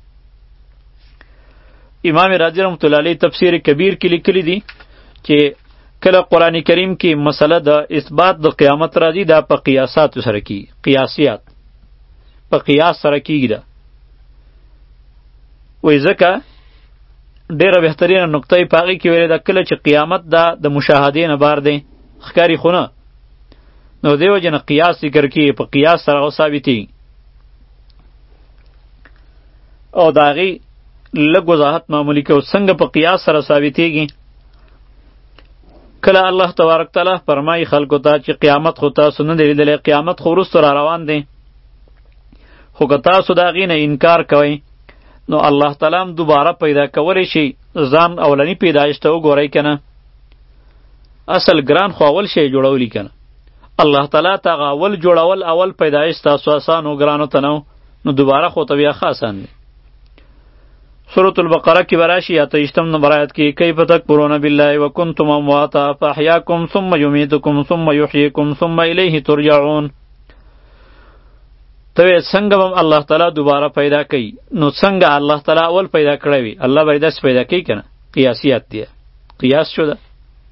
امام رازی رحمت الله علیه تفسیر کبیر کې لیکلی دي چې کله قرآن کریم کې مسله د اثبات د قیامت راځي دا په قیاسات سره کیږي قیاسیات په قیاس سره کیږي دا وایي ځکه ډیره بهترینه نقطه یې په هغې کې ویلې ده کله چې قیامت دا د مشاهدې نه بار دی ښکاري خو نه نو دیو جن قیاس ذکر کی په قیاس سره ثابتي او داغي لږ وضاحت معمولی کو څنګه په قیاس سره ثابتيږي کله الله تبارک تعالی فرمای خلکو ته چې قیامت خو تاسو نه دی لیدلی قیامت خو وروسته را روان دی خو که تاسو د هغې نه انکار کوئ نو الله تعالی هم دوباره پیدا کولی شي ځان اولني پیدایش ته وګورئ که نه اصل ګران خو اول شی جوړولی که نه الله تعالی ته هغه اول جوړول اول پیدایش تاسو آسان و ګرانو ته نه نو دوباره خو ته بیا ښه آسان دی سورة البقره کې به راشي اتهشتم نمبر آیت کې کیف تکفرون بالله وکنتم امواتا فاحیاکم ثم یمیتکم ثم یحییکم ثم الیه ترجعون ته څنګه به الله تعالی دوباره پیدا کوي نو څنګه الله تعالی اول پیدا کړی وي الله به داسې پیدا کوي که نه قیاسیات دی قیاس شو ده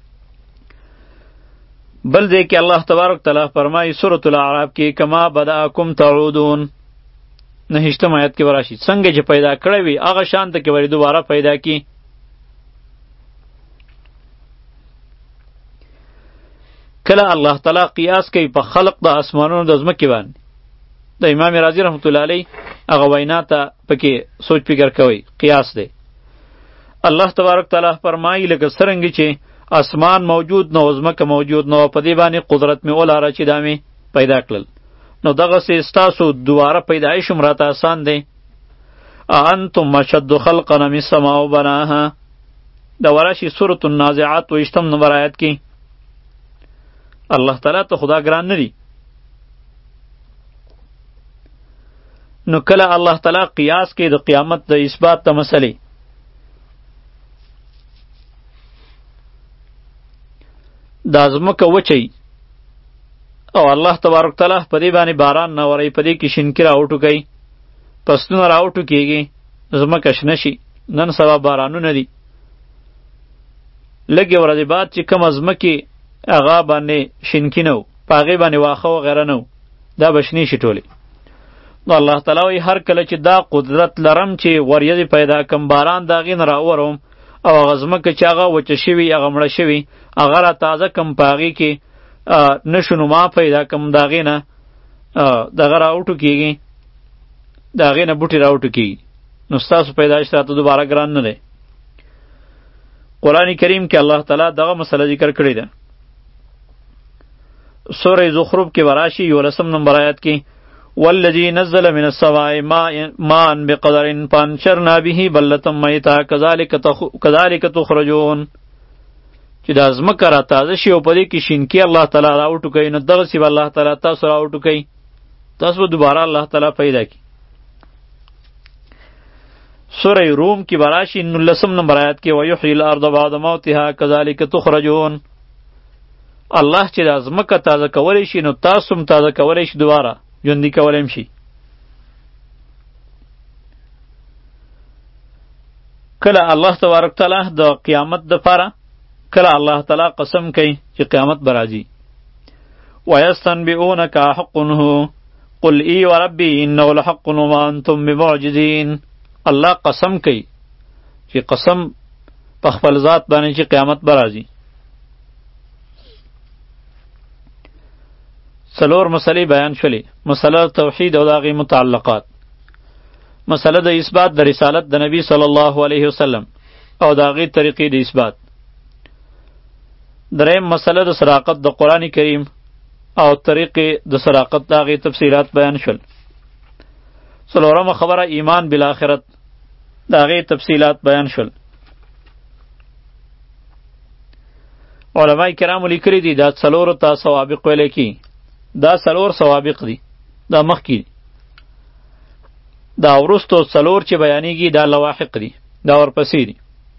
بل دی کې الله تبارک تعالی فرمایي سورة الاعراف کې کما بدأکم تعودون نهشتم آیت کې وراشي څنګه چې پیدا کړی وي هغه شان ته کې وری دوباره پیدا کی کله الله تعالی قیاس کوي په خلق د اسمانونو د ځمکې باندې د امام رازی رحمت الله علیه هغه وینا ته پکې سوچ فکر کوي قیاس دی الله تبارک تعالی فرمایي لکه څرنګه چې اسمان موجود نو ځمکه موجود نو په دې باندې قدرت مې ولاره چې دا مې پیدا کړل نو دغسې ستاسو دوباره پیدایش هم راته آسان دی انتم اشد خلقا من السماء بناها دا وراشي سورة النازعات ویشتم نمبر آیت کې الله تعالی ته خدا ګران نه دی نو کله الله تعالی قیاس کې د قیامت د اثبات د مسلې دا ځمکه وچی او الله تبارک تعالی په دې باندې باران نه وری په دې کې شینکی راوټو کوي پسونه راوټو کېږي ځمکه شنه شي نن سبا بارانونه دي لږې ورځې بعد چې کومه ځمکې هغه باندې شینکي نه و په هغې باندې واښه وغیره نه و دا به شنې شي ټولې نو الله تعالی وایي هر کله چې دا قدرت لرم چې وریځې پیدا کم باران د هغې نه راووروم او هغه ځمکه چې هغه وچه شوي هغه مړه شوي هغه را تازه کم په هغې کې نشو نما پیدا کم د هغې نه دغه راوټو کېږي د هغې نه بوټي راوټو کېږي نو ستاسو پیدایش راته دوباره ګران نه دی. قرآن کریم کې الله تعالی دغه مسله ذکر کړې ده. سوره زخرف کې وراشي یولسم نمبر آیات کې والذي نزل من السماء ماء بقدر فانشرنا به بلة ميتا كذلك تخرجون چې د ځمکه را تازه شي او په دې کې شینکي الله تعالی راوټوکوي نو دغسې به الله تعالی تاسو راوټوکوي تاسو به دوباره الله تعالی پیدا کړي. سوره روم کې براشي نولسم نمبر آیات کې ویحیی الارض بعد موتها كذلك تخرجون الله چې د ځمکه تازه کولی شي نو تاسو هم تازه کولی شي دوباره ژوندي کولی هم شي. کله الله تبارک تعالی د قیامت دپاره کله الله تعالی قسم کوي چې قیامت به راځي. ویستنبئونک حق هو قل ای وربی انه لحق وما انتم بمعجزین. الله قسم کوي چې قسم په خپل ذات باندې چې قیامت به راځي. څلور مسلې بیان شولې. مسله توحید او د هغې متعلقات، مسله د اثبات د رسالت د نبی صلی الله علیه وسلم او د هغې طریقې د اثبات، دریم مسله د صداقت د قرآن کریم او طریقې د صداقت د هغې تفصیلات بیان شول. څلورمه خبره ایمان بالآخرت د هغې تفصیلات بیان شول. علماء کرامو لیکلي دي دا څلورو ته سوابق ویلی کي. دا څلور سوابق دي، دا مخکې دي. دا وروستو څلور چې بیانېږي دا لواحق دي، دا ورپسې دي.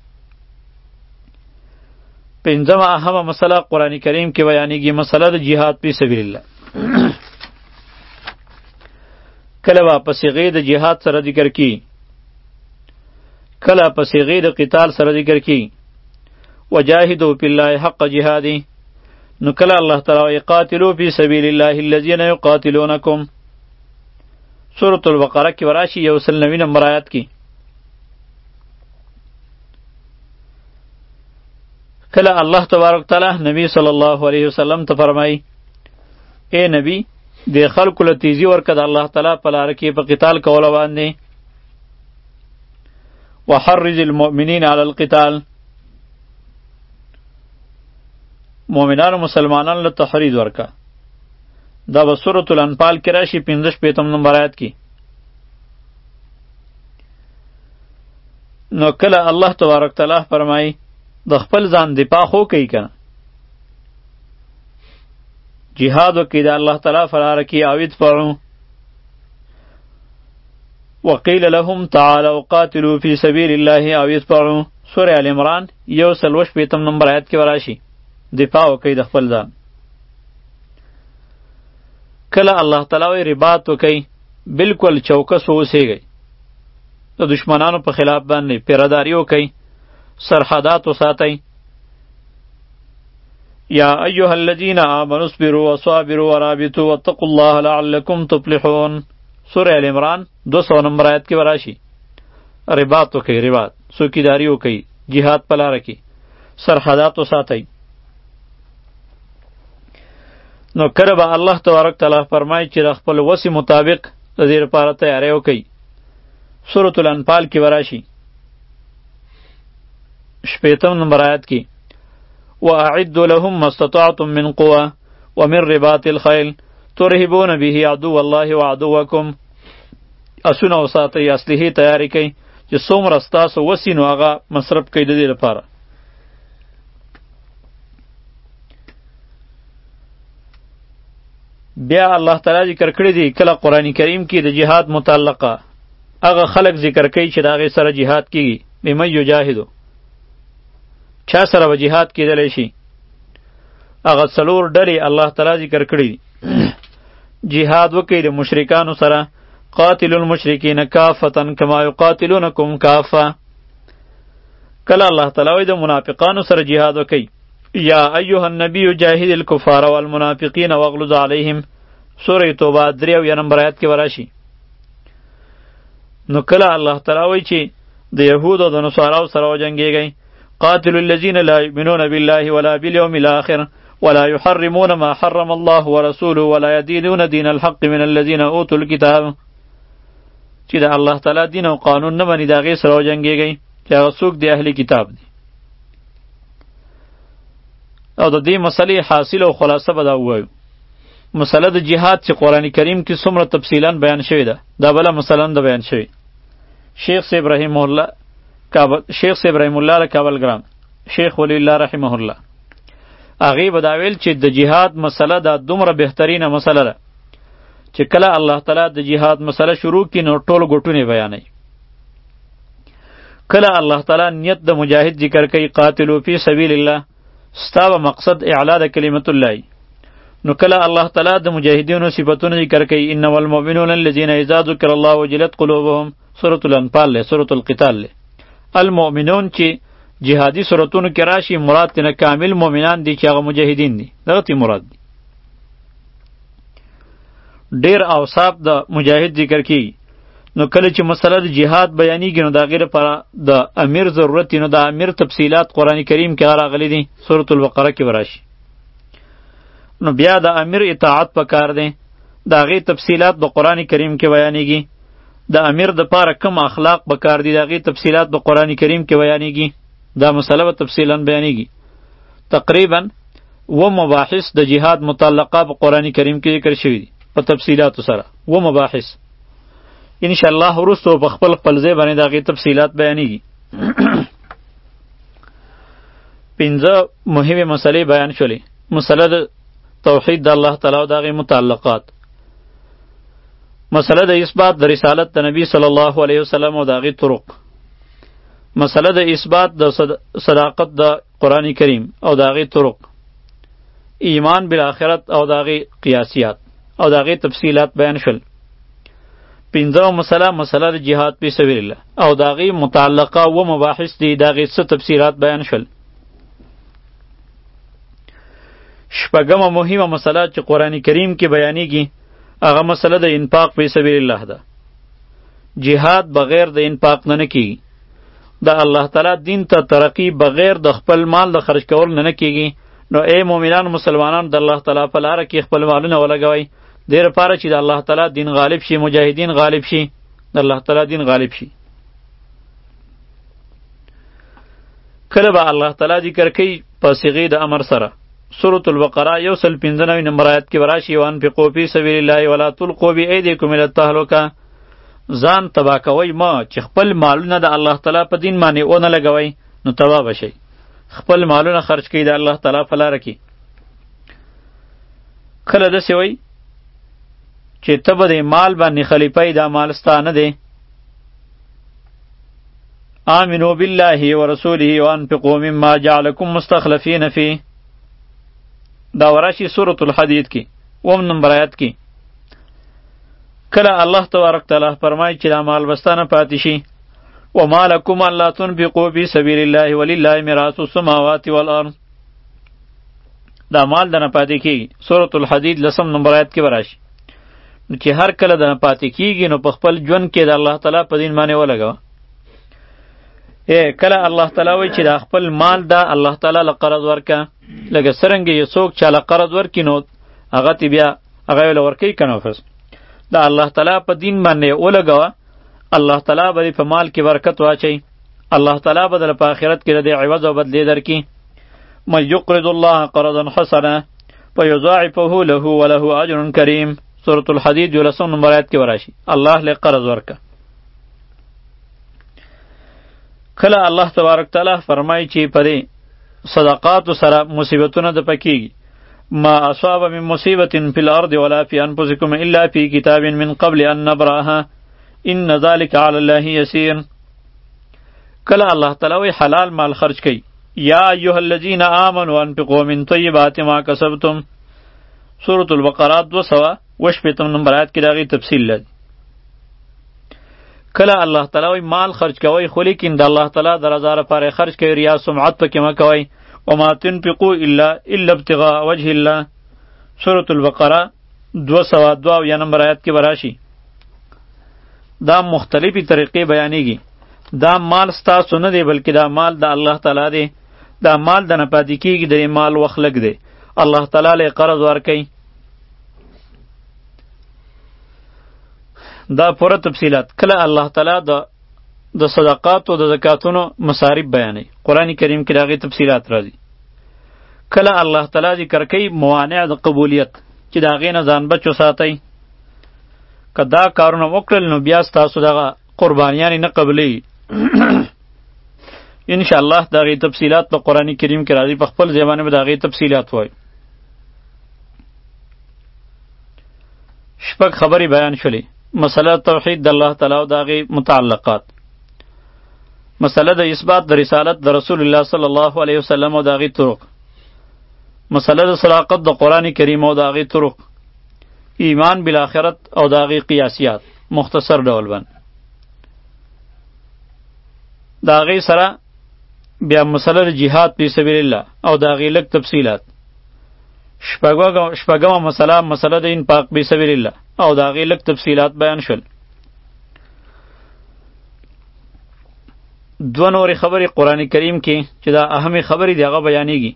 پنځمه اهمه مسله قرآن کریم کې بیانېږي، مسله د جهاد فی سبیل الله. کله به په صیغې د جهاد سره ذکر کی، کله په صیغې د قتال سره ذکر کی. وجاهدوا فی الله حق جهادی. نو کله الله تعالی قاتلوا فی سبیل الله الذین یقاتلونکم. سورة البقره کې وراشي یو سل نوي نمبر آیات کې. کله الله تبارک تعالی نبی صلی الله علیه وسلم ته فرمایي اے نبی د خلکو له تیزی ورکه د الله تعالی په لاره کې په قتال کولو باندې. وحرج المؤمنین علی القتال. مؤمنانو مسلمانانو له تحرید ورکه. دا به سورة الانفال کې راشي پنځه شپېتم نمبر آیات کې. نو کله الله تبارک تعالی فرمایي د خپل ځان دفاع خو کوي که جهاد وکړي د الله تعالی په لاره کې او ادفعوا. وقیل لهم تعالوا قاتلوا فی سبیل الله او ادفعوا. سوره ال عمران یو سل اووه شپېتم نمبر آیات کې وراشي دفاع وکړي د خپل ځان. کله الله تعالی وی رباط وکړي، بالکل چوکس اوسیږئ، د دشمنانو په خلاف باندې پیراداري وکړئ، سرحدات وساتئ. یا ایها الذین آمنوا اصبروا وصابروا ورابطوا واتقوا الله لعلکم تفلحون. سوره ال عمران دو سو نمبر آیت کې وراشي رباط وکړئ، رباط څوکیداري وکړئ، جهاد په لاره کې سرحدات وساتئ. نو کله به الله تبارک تعالی فرمایي چې د خپل وس مطابق د دې لپاره تیاری وکړئ. سورة الانفال کې وراشي شپېتم نمبر آیات کې واعدوا لهم ما استطعتم من قوه ومن رباط الخیل ترهبون به عدو الله وعدوکم. اسونه وساتئ، اسلحې تیاری کړئ چې څومره ستاسو وسي نو هغه مصرف کړئ د دې لپاره. بیا الله تعالی ذکر کړی دی کله قرآن کریم کې د جهاد متعلقه هغه خلق ذکر کوي چې د هغې سره جهاد کېږي. بمن یجاهدو، چا سره به جهاد کېدلی شي؟ هغه څلور ډلې الله تعالی ذکر کړي دي. جهاد وکړئ د مشرکانو سره، قاتلوا المشرکین کافة کما یقاتلونکم کافة. کله الله تعالی وایي د منافقانو سره جهاد وکړئ. یا ایها النبی جاهد الکفار والمنافقین واغلظ علیهم. سوره توبه درې اویا نمبر آیات کې وراشي. نو کله الله تعالی وایي چې د یهودو او د نصاراو سره وجنګېږئ. قاتلوا الذين لا يؤمنون بالله ولا باليوم الآخر ولا يحرمون ما حرم الله ورسوله ولا يدينون دين الحق من الذين اوتوا الكتاب. چې د الله تعالی دین او قانون نه مني د هغې سره وجنګېږئ چې هغه څوک د اهل کتاب دي. او د دې مسلې حاصل او خلاصه به دا ووایو. مسله د جهاد چې قرآن کریم کې څومره تفصیلا بیان شوې ده دا بله مثلا د بیان شوې. شیخ صاحب رحمه الله کابل شیخ صاحب رحمه الله له کابل ګرام شیخ ولی الله رحمه الله هغې به دا ویل چې د جهاد مسله دا دومره بهترینه مسله ده چې کله الله تعالی د جهاد مسله شروع کړي نو ټول ګوټونه بیانوي. کله الله تعالی نیت د مجاهد ذکر کوي قاتلو فی سبیل الله ستا به مقصد اعلا د کلمت الله. نو کله الله تعالی د مجاهدینو صفتونه ذکر کوي انما المؤمنون الذين اذا ذکر الله وجلت قلوبهم سورة الانفال له سورة القتال له. المؤمنون چې جهادي سورتونو کې راشي مراد تنه کامل مؤمنان دي چې هغه مجاهدین دي دغه تی مراد دي. ډیر اوصاف د مجاهد ذکر کی. نو کله چې مسله د جهاد بیانېږي نو د هغې لپاره د امیر ضرورت نو د امیر تفصیلات قرآن کریم کې راغلي دي سورة البقره کې به راشي. نو بیا د امیر اطاعت پکار دی د هغې تفصیلات په قرآن کریم کې بیانېږي. د امیر د پاره کم اخلاق پکار دي د هغې تفصیلات په قرآن کریم کې بیانېږي. دا مسله به تفصیلا بیانېږي. تقریبا و مباحث د جهاد متعلقه په قرآن کریم کې ذکر شوي دي په تفصیلاتو سره. و مباحث انشاءالله وروسته په خپل خپل ځای باندې د هغې تفصیلات بیانېږي. پنځه مهمې مسلې بیان شولې. مسله د توحید د الله تعالی او د هغې متعلقات، مسله د اثبات د رسالت د نبی صلی الله علیه وسلم او د هغې طرق، مسله د اثبات د صداقت د قرآن کریم او د هغې طرق، ایمان بالآخرت او د هغې قیاسیات او د هغې تفصیلات بیان شول. پنځمه مسله مسله د جهاد فی سبیل الله او د هغې متعلقه و مباحث دي د هغې څه تفصیلات بیان شول. شپږمه مهمه مسله چې قرآن کریم کې بیانېږي هغه مسله د انفاق فی سبیل الله ده. جهاد بغیر د انفاق نه نه کیږي. د الله تعالی دین ته ترقی بغیر د خپل مال د خرج کول نه نه کیږي. نو ای مؤمنان مسلمانان د الله تعالی په لاره کې خپل مالونه ولګوئ دې لپاره چې د الله تعالی دین غالب شي، مجاهدین غالب شي، د الله تعالی دین غالب شي. کله به الله تعالی ذکر کوي په صیغې د امر سره. سورة البقره یو سل پنځه نوي نمبر آیت کې به راشي وانفقوا فی سبیل الله ولا تلقوا بایدیکم الی التهلکه. ځان تباه کوئ مه چې خپل مالونه د الله تعالی په دین باندې ونه لګوئ نو تباه به شئ. خپل مالونه خرج کړئ د الله تعالی په لاره کې. کله داسې وئ چې ته به د مال باندې خلیفه یې دا مال ستا نه دی. آمنوا بالله ورسوله وانفقوا مما جعلکم مستخلفین فیه. دا وراشي سورة الحدید کې اوم نمبر آیت کې. کله الله تبارک تعالی فرمایي چې دا مال بستانه پاتې شي وما لکم الا تنفقوا فی سبیل الله ولله میراث السماوات والارض. دا مال دنه پاتې کیږي. سورة الحدید لسم نمبر آیت کې وراشي. نو چې هر کله دنه پاتې کیږي نو په خپل ژوند کې د الله تعالی په دین باندې ولګوه. ای کله الله تعالی وایي چې دا خپل مال دا الله تعالی له قرض ورکه. لکه څرنګه یو څوک چاله قرض ورکړي نو هغه تی بیا هغه یې له ورکوي که نه فس دا الله تعالی په دین باندې ولګوه. الله تعالی به په مال کې برکت واچوي. الله تعالی به دله په آخرت کې د دې عوض او بدلې درکړي. من یقرض الله قرضا حسنا فیضاعفه له وله اجر کریم. سورة الحدید یولسم نمبر آیت کې وراشي الله له قرض ورکه. کله الله تبارک تعالی فرمایي چې په دې صدقات سره مصیبتونه د پکېږي. ما اصاب من مصیبت فی الارض ولا فی انفسکم الا فی کتاب من قبل ان نبرأها ان ذلک علی الله یسیر. کله الله تعالی وی حلال مال خرج کړئ. یا ایها الذین آمنوا انفقوا من طیبات ما کسبتم. سورة البقره دو سوه وشپېتم نمبر آیت کې د هغې تفصیل لري. کله الله تعالی وی مال خرج کوئ خو لیکن د الله تعالی د رضا لپاره خرج کوئ، ریا سمعت پکې مه کوئ. وما تنفقوا الا الا ابتغاء وجه الله. سورة البقره دو سوه دوه اویا نمبر آیت کې به راشي. دا مختلفې طریقې بیانېږي. دا مال ستاسو نه دی بلکې دا مال د الله تعالی دی. دا مال د نه پاتې کېږي، د مال وخت لږ دی، الله تعالی له قرض ورکوي. دا پوره تفصیلات کله الله تعالی د د صدقات او د زکاتونو مصارف بیانوي، قرآن کریم کې د هغې تفصیلات راځي. کله الله تعالی ذکر کوي موانع د قبولیت چې د هغې نه ځان بچ وساتئ. که دا کارونه وکړل نو بیا ستاسو دغه قربانیانې نه قبلوي. انشاءالله د هغې تفصیلات په قرآن کریم کې راځي، په خپل ځای باندې به د هغې تفصیلات وایو. شپږ خبرې بیان شولې. مسله توحید د الله تعالی او د هغې متعلقات، مسله د اثبات د رسالت د رسول الله صلی الله علیه وسلم او د هغې طرق، مسله د صداقت د قرآن کریم او د هغې طرق، ایمان بالآخرت او د هغې قیاسیات مختصر ډول باندې. د هغې سره بیا مسله د جهاد فی سبیل الله او د هغې لږ تفصیلات. شپږمه مسله مسله د انفاق فی سبیل الله او د هغې لږ تفصیلات بیان شول. دوه نورې خبرې قرآن کریم کې چې دا اهمې خبرې دي هغه بیانېږي،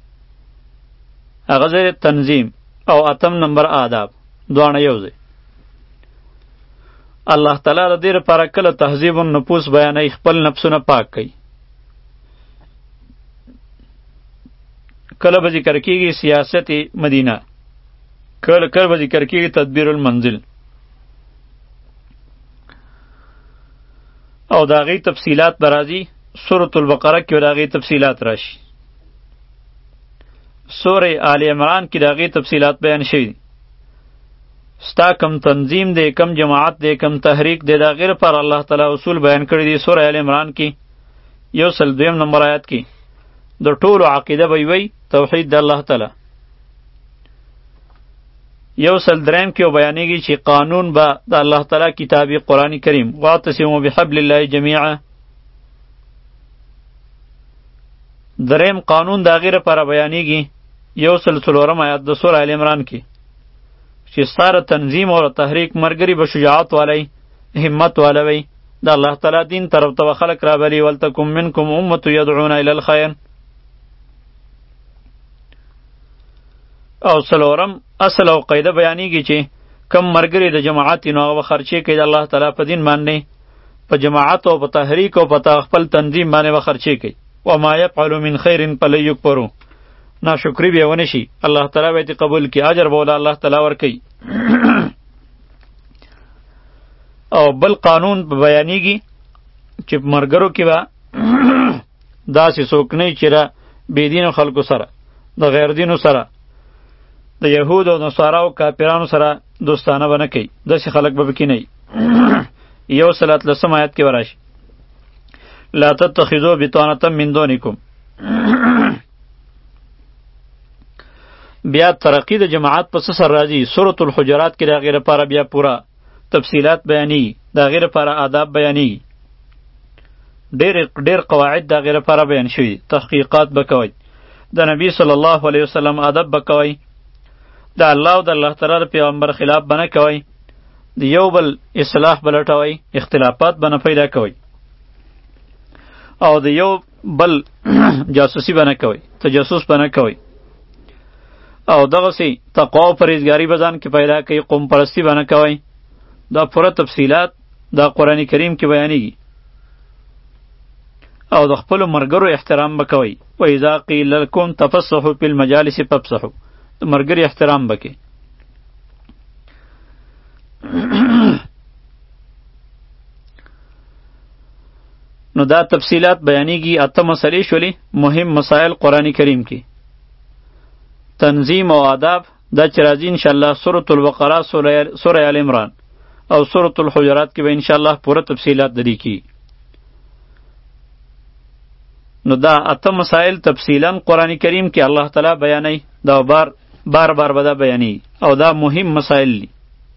هغه ځای تنظیم او اتم نمبر آداب دواړه یو ځای. الله تعالی د دې لپاره کله تهذیب النفوس بیانوي، خپل نفسونه پاک کوي. کله به ذکر کېږي سیاست مدینه، کله کله به ذکر کېږي تدبیر المنزل او د هغې تفصیلات به راځي. سورة البقره کې به د هغې تفصیلات راشي. سورة آل عمران کې د هغې تفصیلات بیان شوي دي. ستا کم تنظیم دی، کم جماعت دی، کم تحریک دی، د هغې لپاره الله تعالی اصول بیان کړي دي. سورة آل عمران کې یو سل دویم نمبر آیات کې د ټولو عقیده به وی توحید د الله تعالی. یو سل دریم کې بیانېږي چې قانون به د الله تعالی کتابی قرآن کریم واعتصموا بحبل الله جمیعا. دریم قانون د هغې لپاره بیانېږي یو سل څلورم آیات د سورة آل عمران کې چې ستاره تنظیم او تحریک مرګري به شجاعت والی، همت والا وی، د الله تعالی دین طرف ته خلق رابلی. ولتکم منکم امة یدعون الی الخیر. او څلورم اصل او قاعده بیانېږي چې کم مرګري د جماعت نو هغه خرچې کوي د الله تعالی په دین باندې، په جماعت او په تحریک او په خپل تنظیم باندې به خرچې کوي. وما یفعل من خیر فلن یکفروا. ناشکری به ونه شي، الله تعالی به یې قبول کړي، اجر به ولا الله تعالی ورکوي. او بل قانون بیانېږي چې مرګرو کې به داسې څوک نه چې د بېدینو خلکو سره، د غیر دینو سره، د یهودو او نصاراو کافرانو سره دوستانه به نه کوي، داسې خلک به پکې نه وي. یو سل اتلسم آیات کې به راشي لا تتخذوا بطانة من دونکم. بیا ترقی د جماعت په څه سر راځي. سورة الحجرات کې د هغې لپاره بیا پوره تفصیلات بیانېږي، د هغې لپاره آداب بیانېږي، ډېر ډېر قواعد د هغې لپاره بیان شوي. تحقیقات به کوئ، د نبی صلی الله علیه وسلم ادب به کوئ، د الله او د الله تعالی د پیغمبر خلاف به نه کوئ، د یو بل اصلاح به لټوئ، اختلافات به نه پیدا کوئ، او د یو بل جاسوسی به نه کوئ، تجسس به نه کوئ، او دغسې تقوا او پرهیزګاري به ځان کې پیدا کوئ، قوم پرستی به نه کوئ. دا پوره تفصیلات دا قرآن کریم کې بیانېږي. او د خپلو ملګرو احترام به کوئ. و اذا قیل لکم تفسحوا فی المجالس فافسحوا. د ملګري احترام به کوئ. نو دا تفصیلات بیانېږي. اته مسلې شولې مهم مسائل قرآن کریم کې. تنظیم او آداب دا چې راځي انشاءالله سورة البقره، سورة آل عمران او سورة الحجرات کې به انشاءالله پوره تفصیلات د دې کی. نو دا اته مسائل تفصیلا قرآن کریم کې الله تعالی بیانوي، دا بار بار بار به دا بیانوي، او دا مهم مسائل دي.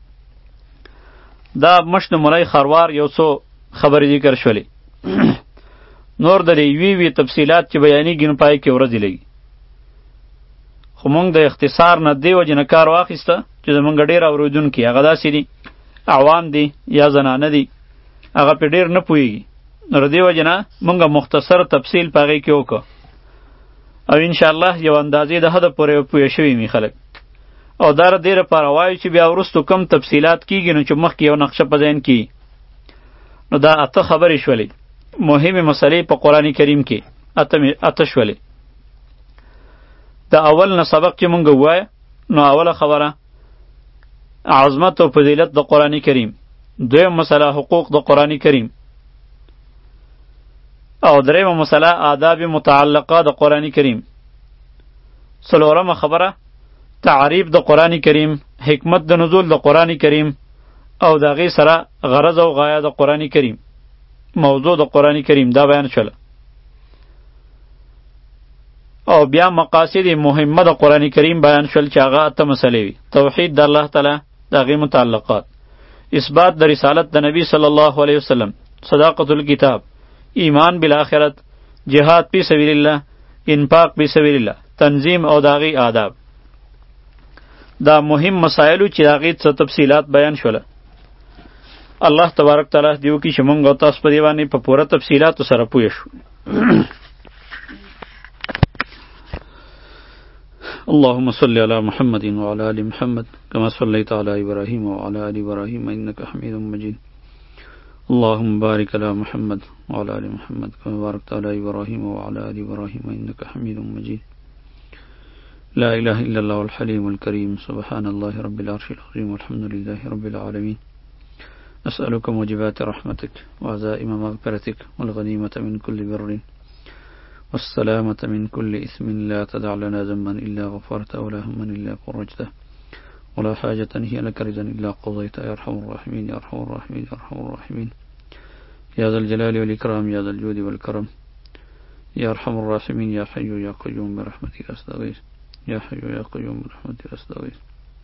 دا مشن مولای خروار یو څو خبرې ذکر شولې. نور د یوې وی تفصیلات چې بیانېږي نو پای کې ورځې لګي. خو مونږ د اختصار نه دې وجې نه کار واخیسته چې زمونږ ډېر اورېدونکي هغه داسې دي، عوام دي یا زنانه دي، هغه پې ډېر نه پوهېږي. نو دې وجې نه مونږ مختصر تفصیل په هغې کې وکړو او انشاءالله یو اندازې د حده پورې پوه شوي مي خلک او دا د دې لپاره وایو چې بیا وروستو کم تفصیلات کېږي نو چې مخکې یو نقشه په ذهن کې نو دا اته خبرې شولې مهمې مسلې په قرآن کریم کې اته اته شولې د اول نه سبق چې مونږ ووایه نو اوله خبره عظمت او فضیلت د قرآن کریم دویم مسله حقوق د قرآن کریم او دریمه مسله آداب متعلقه د قرآن کریم څلورمه خبره تعریف د قرآن کریم حکمت د نزول د قرآن کریم او د هغې سره غرض او غایه د قرآن کریم موضوع د قرآن کریم دا بیان شوله او بیا مقاصد مهمه د قرآن کریم بیان شول چې هغه اته مسلې وي توحید د الله تعالی د هغې متعلقات اثبات د رسالت د نبی صلی الله علیه وسلم صداقت الکتاب ایمان بالآخرت جهاد فی سبیل الله انفاق فی سبیل الله تنظیم او د هغې آداب دا مهم مسایلو چې د هغې څه تفصیلات بیان شوله الله تبارک تعالی دې وکړي چې مونږ او تاسو په دې باندې په پوره تفصیلاتو سره پوه شو اللهم صل على محمد وعلى آل محمد كما صليت على إبراهيم وعلى آل إبراهيم إنك حميد مجيد اللهم بارك على محمد وعلى آل محمد كما باركت على إبراهيم وعلى آل إبراهيم إنك حميد مجيد لا إله إلا الله الحليم الكريم سبحان الله رب العرش العظيم والحمد لله رب العالمين أسألك موجبات رحمتك وعزائم مغفرتك والغنيمة من كل بر والسلامة من كل إثم لا تدع لنا ذنبا إلا غفرته ولا هما إلا فرجته ولا حاجة هي لك رضا إلا قضيتها يا أرحم الراحمين يا أرحم الراحمين يا أرحم الراحمين يا ذا الجلال والإكرام يا ذا الجود والكرم يا أرحم الراحمين يا حي يا قيوم برحمتك أستغيث يا حي يا قيوم برحمتك أستغيث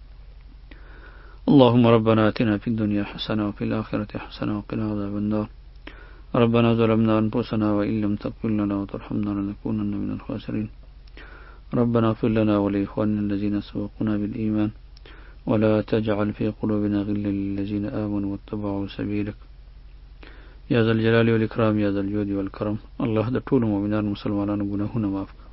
اللهم ربنا آتنا في الدنيا حسنة وفي الآخرة حسنة وقنا عذاب النار ربنا ظلمنا أنفسنا وإن لم تغفر لنا وترحمنا لنكونن من الخاسرين ربنا اغفر لنا ولإخواننا الذين سبقونا بالإيمان ولا تجعل في قلوبنا غلا للذين آمنوا واتبعوا سبيلك يا ذا الجلال والإكرام يا ذا الجود والكرم الله د ټول مؤمنان مسلمانانو ګناهونه معاف کړه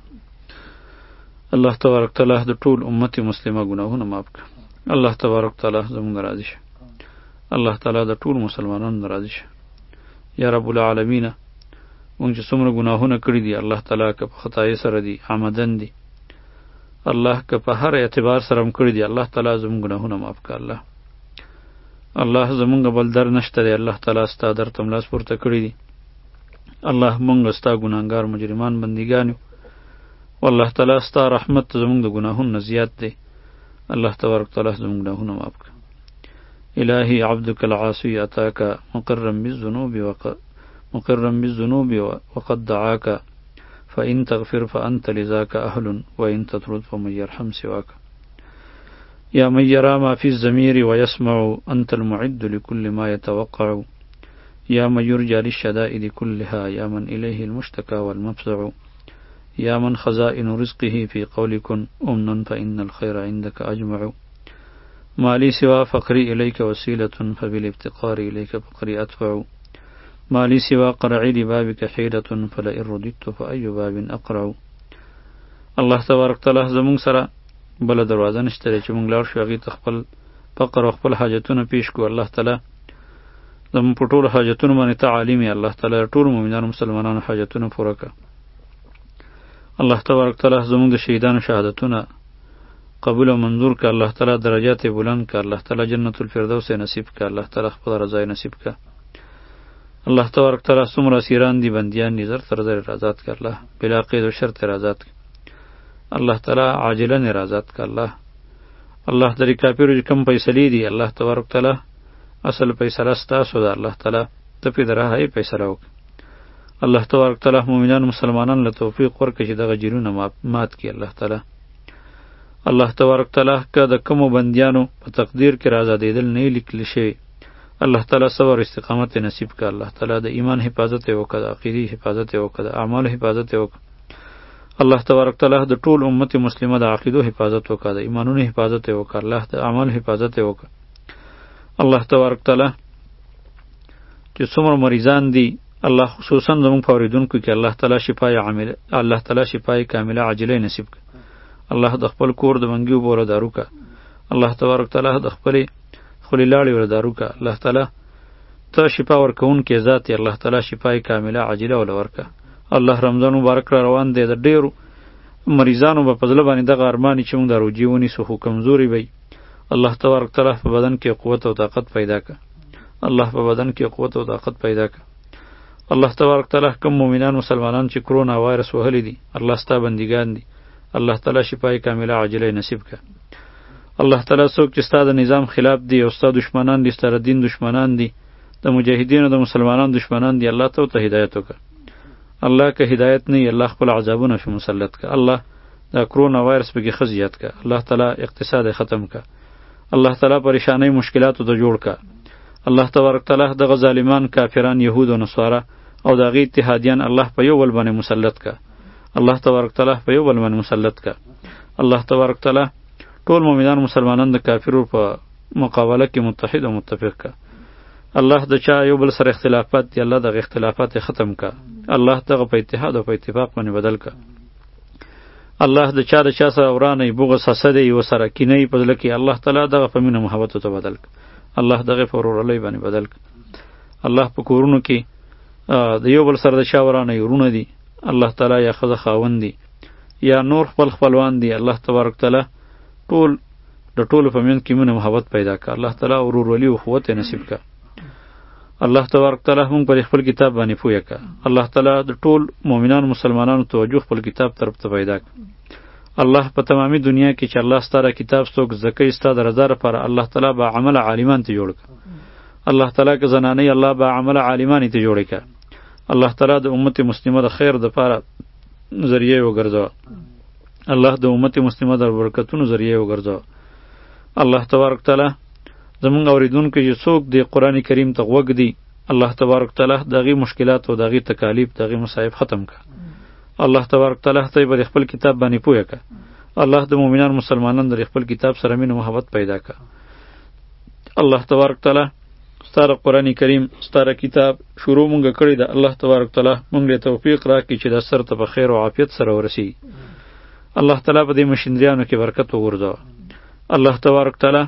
الله تبارک تعالی د ټول امت مسلمه ګناهونه معاف کړه الله تبارک تعالی زموږ راضي شه الله تعالی د ټول مسلمانانو راضي شه یا رب العالمین مونږ چې څومره ګناهونه کړي دي الله تعالی که په خطایي سره دي عمدن دي الله که په هر اعتبار سره هم کړي دي الله تعالی زموږ ګناهونه معاف کړه الله الله زمونږ بل در نشته دی الله تعالی ستا در ته ملاس پورته کړي دي الله مونږ ستا ګناهګار مجرمان بندګان یو والله تعالی ستا رحمت زمونږ د ګناهونو نه زیات دی الله تبارک تعالی زمونږ ګناهونه معاف کړه إلهي عبدك العاصي أتاك مقرا بالذنوب وق... مقرا بالذنوب وقد دعاك فإن تغفر فأنت لذاك أهل وإن تطرد فمن يرحم سواك يا من يرى ما في الضمير ويسمع أنت المعد لكل ما يتوقع يا من يرجى للشدائد كلها يا من إليه المشتكى والمفزع يا من خزائن رزقه في قول كن أمنا فإن الخير عندك أجمع ما لي سوى فقري إليك وسيلة فبالافتقار إليك فقري أدفع ما لي سوى قرعي لبابك حيلة فلئن رددت فأي باب أقرع الله تبارک تعالی زمونږ سره بله دروازه نشته دی چې مونږ لاړ شو هغې ته خپل فقر او خپل حاجتونه پیش کړو الله تعالی زمونږ په ټولو حاجتونو باندې ته عالم یې الله تعالی ټولو مؤمنانو مسلمانانو حاجتونه پوره کړه الله تبارک تعالی زمونږ د شهیدانو شهادتونه قبول و منظور که الله تعالی درجات بلند که الله تعالی جنت الفردوس نصیب که الله تعالی خپل رضای نصیب که الله تبارک تعالی څومره اسیران دي بندیان دي زر تر زر آزاد که الله بلا قید و شرط آزاد که الله تعالی عاجلا آزاد که الله الله د کافرو چې کوم فیصلې دي الله تبارک تعالی اصل فیصله ستاسو ده الله تعالی ته پې د رهایي فیصله وکړه الله تبارک تعالی مؤمنان مسلمانان له توفیق ورکړي چې دغه جیرونه مات کړي الله تعالی الله تبارک تعالی که د کومو بندیانو په تقدیر کې رازادېدل نه لیکل شوي الله تعالی صبر استقامت نصیب که الله تعالی د ایمان حفاظت یې وکړه د عقیدې حفاظت یې وکړه د اعمالو حفاظت یې وکړه الله تبارک تعالی د ټول امت مسلمه د عقیدو حفاظت وکړه د ایمانونو حفاظت یې وکړه الله د اعمالو حفاظت یې وکړه الله تبارک تعالی چې څومره مریضان دي الله خصوصا زمونږ په اورېدونکو کې الله تعالی شفای عامله الله تعالی شفای کامله عاجله نصیب کړه. الله د خپل کور د منګي وبوره دارو کا. الله تبارک تعالی د خپل خلی لاړې ور دارو کا. الله تعالی ته شفا ورکون کې ذات الله تعالی شفای کامله عاجله ول ورکا. الله رمضان مبارک را روان دی، د ډیرو مریضانو په فضل باندې دغه ارمانی چې موږ درو جیونی سو کمزوري وي. الله تبارک تعالی په بدن کې قوت او طاقت پیدا کا. الله په بدن کې قوت او طاقت پیدا کا. الله تبارک تعالی کوم مؤمنان مسلمانان چې کرونا وایرس وهلی دي، الله ستا بندگان دي، الله تعالی شفای کامله عاجله نصیب کا. الله تعالی څوک چې ستا د نظام خلاف دي او ستا دشمنان دي، ستا دین دشمنان دي، د مجاهدینو د مسلمانانو دشمنان دي، الله ته ته هدایت وکړه. الله که هدایت نه الله خپل عذابونه شو مسلط کا. الله دا کرونا وایرس به کې خزیات کا. الله تعالی اقتصاد ختم کا. الله تعالی پریشانی مشکلاتو ته جوړ کا. الله تبارک تعالی دغه ظالمان کافران یهود او نصارا او دغه اتحادیان الله په یو ول باندې مسلط کا. الله تبارک تعالی په یو ول باندې مسلط کا. الله تبارک تعالی ټول مؤمنان مسلمانان د کافرو په مقابله کې متحد او متفق کا. الله د چا یو بل سره اختلافات دی، الله دغه اختلافات ختم کا. الله دغه په اتحاد او په اتفاق باندې بدل کا. الله د چا د چا سره ورانه بغض حسد یو سره کینې په دل کې الله تعالی دغه په مینه محبت ته بدل کا. الله دغه په ورورلۍ باندې بدل کا. الله په کورونو کې د یو بل سره د چا ورانه ورونه دي، الله تعالی یا خزه خاوند دي یا نور خپل خپلوان دي، الله تبارک تعالی ټول د ټولو په منځ کې مینه محبت پیدا کا. الله تعالی ورورولي او قوت نصیب کا. الله تبارک تعالی موږ پر خپل کتاب باندې پوهه کا. الله تعالی د ټول مؤمنانو مسلمانانو توجه خپل کتاب طرف ته پیدا کا. الله په تمامي دنیا کې چې الله ستاره کتاب څوک زکه ستاره رضا لپاره الله تعالی با عمل عالمان ته جوړ کا. الله تعالی که زنانه الله با عمل عالمان ته جوړ کا. الله تعالی د امت مسلمه د خیر د لپاره ذریعہ وګرځاو. الله د امت مسلمه د برکتونو ذریعہ وګرځاو. الله تبارک تعالی زمونږ اوریدونکو چې څوک د قرآن کریم ته غوږ دی، الله تبارک تعالی دغه مشکلات او دغه تکالیف دغه مصائب ختم کا. الله تبارک تعالی ته به خپل کتاب باندې پوهه کا. الله د مؤمنان مسلمانان د خپل کتاب سره مینه محبت پیدا کا. الله تبارک تعالی ستاره قرآن کریم ستاره کتاب شروع مونږ کړی ده. الله تبارک تعالی مونږ له توفیق راکړي چې د سر ته په خیر او عافیت سره ورسی. الله تعالی په دې مشندریانو کې برکت وګرځاو. الله تبارک تعالی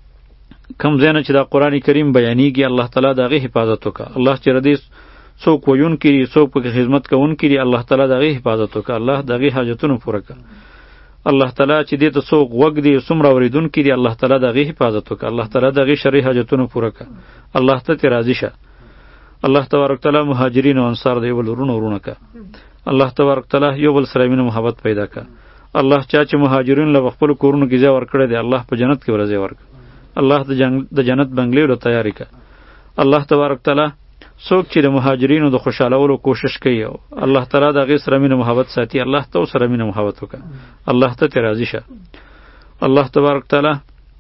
کم زینه چې دا قرآن کریم بیانیږي الله تعالی دغه حفاظت وکړه. الله چې ردی څوک ویون کړي څوک په خدمت کوون کړي الله تعالی دغه حفاظت وکړه. الله دغه حاجتونه پوره کړه. الله تعالی چې دې ته څوک وګ دی څومره اوریدون کړي الله تعالی دغه حفاظت وکړه. الله تعالی دغه شرعي حاجتونه پوره کړه. الله ته راضي شه. الله تبارک تعالی مهاجرین او انصار دی ول ورونه ورونه کړه. الله تبارک تعالی یو بل سره مینه محبت پیدا کړه. الله چا چې مهاجرین له خپل کورونو کې ځای ورکړي دی الله په جنت کې ورځي ورکړي. الله د جنگ د جنت بنگلې له تیاری کا. الله تبارک تعالی څوک چې د مهاجرینو د خوشالولو کوشش کوي الله تعالی د غي سره مینه محبت ساتي. الله ته سره مینه محبت وکړه. الله ته راضي شه. الله تبارک تعالی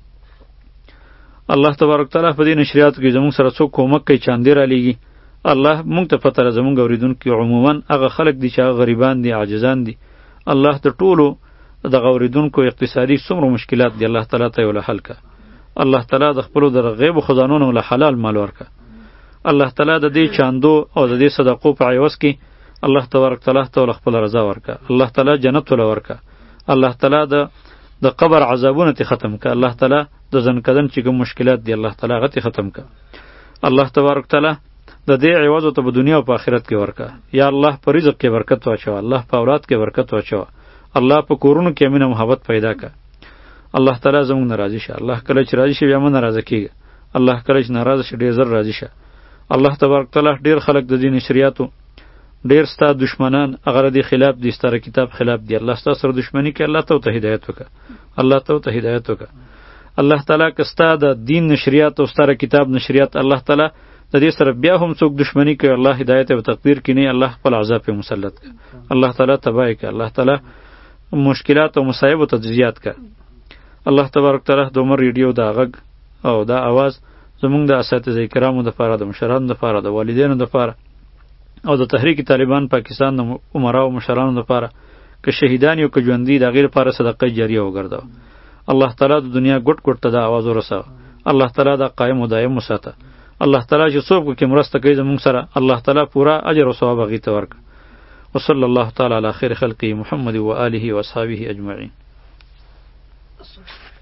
الله تبارک تعالی په دې نشریات کې زموږ سره څوک کومک کوي چاندې را لېږي. الله مونږ ته پته را زموږ اوریدونکو عموما هغه خلک دي چې غریبان دي عاجزان دي. الله د ټولو د اوریدونکو اقتصادي څومره مشکلات دي الله تعالی ته ول حل کا. الله تعالی د خپل د غیب خزانونو له حلال مال ورکا. الله تعالی د دې چاندو او د دې صدقو په عوض کې الله تبارک تعالی ته خپل رضا ورکا. الله تعالی جنت ول ورکا. الله تعالی د د قبر عذابونه ته ختم کا. الله تعالی د ځنکدن چې کوم مشکلات دي الله تعالی غته ختم کا. الله تبارک تعالی د دې عوض ته په دنیا او په آخرت کې ورکا. یا الله په رزق کې برکت واچو. الله په اولاد کې برکت واچو. الله په کورونو کې امن محبت پیدا کا. الله تعالی زموږ ناراضي شه. الله کله چې راضي شي بیا موږ ناراضه کیږي. الله کله چې ناراضه شي ډیر زر راضي شه. الله تبارک تعالی ډیر خلق د دین شریعتو ډیر ستا دشمنان هغه د خلاف دي ستاره کتاب خلاف دي. الله ستا سره دشمنی کوي الله ته هدایت وکړه. الله ته هدایت وکړه. الله تعالی که ستا د دین نشریات او ستاره کتاب نشریات الله تعالی د دې سره بیا هم څوک دشمنی کوي الله هدایت او تقدیر کینی الله خپل عذاب په مسلط کړه. الله تعالی تبای کړه. الله تعالی مشکلات او مصائب او تجزیات کړه. الله تبارک تعالی د عمر ریډیو دا غږ او دا आवाज زمونږ د اساتذه کرامو د لپاره د مشرانو د لپاره د والدینو د لپاره او د تحریک طالبان پاکستان د عمرا او مشرانو د لپاره که شهیدان یو که ژوندي د غیر لپاره صدقه جاریه وګرځاو. الله تعالی د دنیا ګټ ګټ ته دا आवाज ورساو. الله تعالی دا قائم او دائم وساته. الله تعالی چې څوک کې مرسته کوي زمونږ سره الله تعالی پورا اجر او ثواب هغې ته ورکړه. وصلی الله تعالی علی خیر خلقه محمد و آله و اصحابه اجمعین.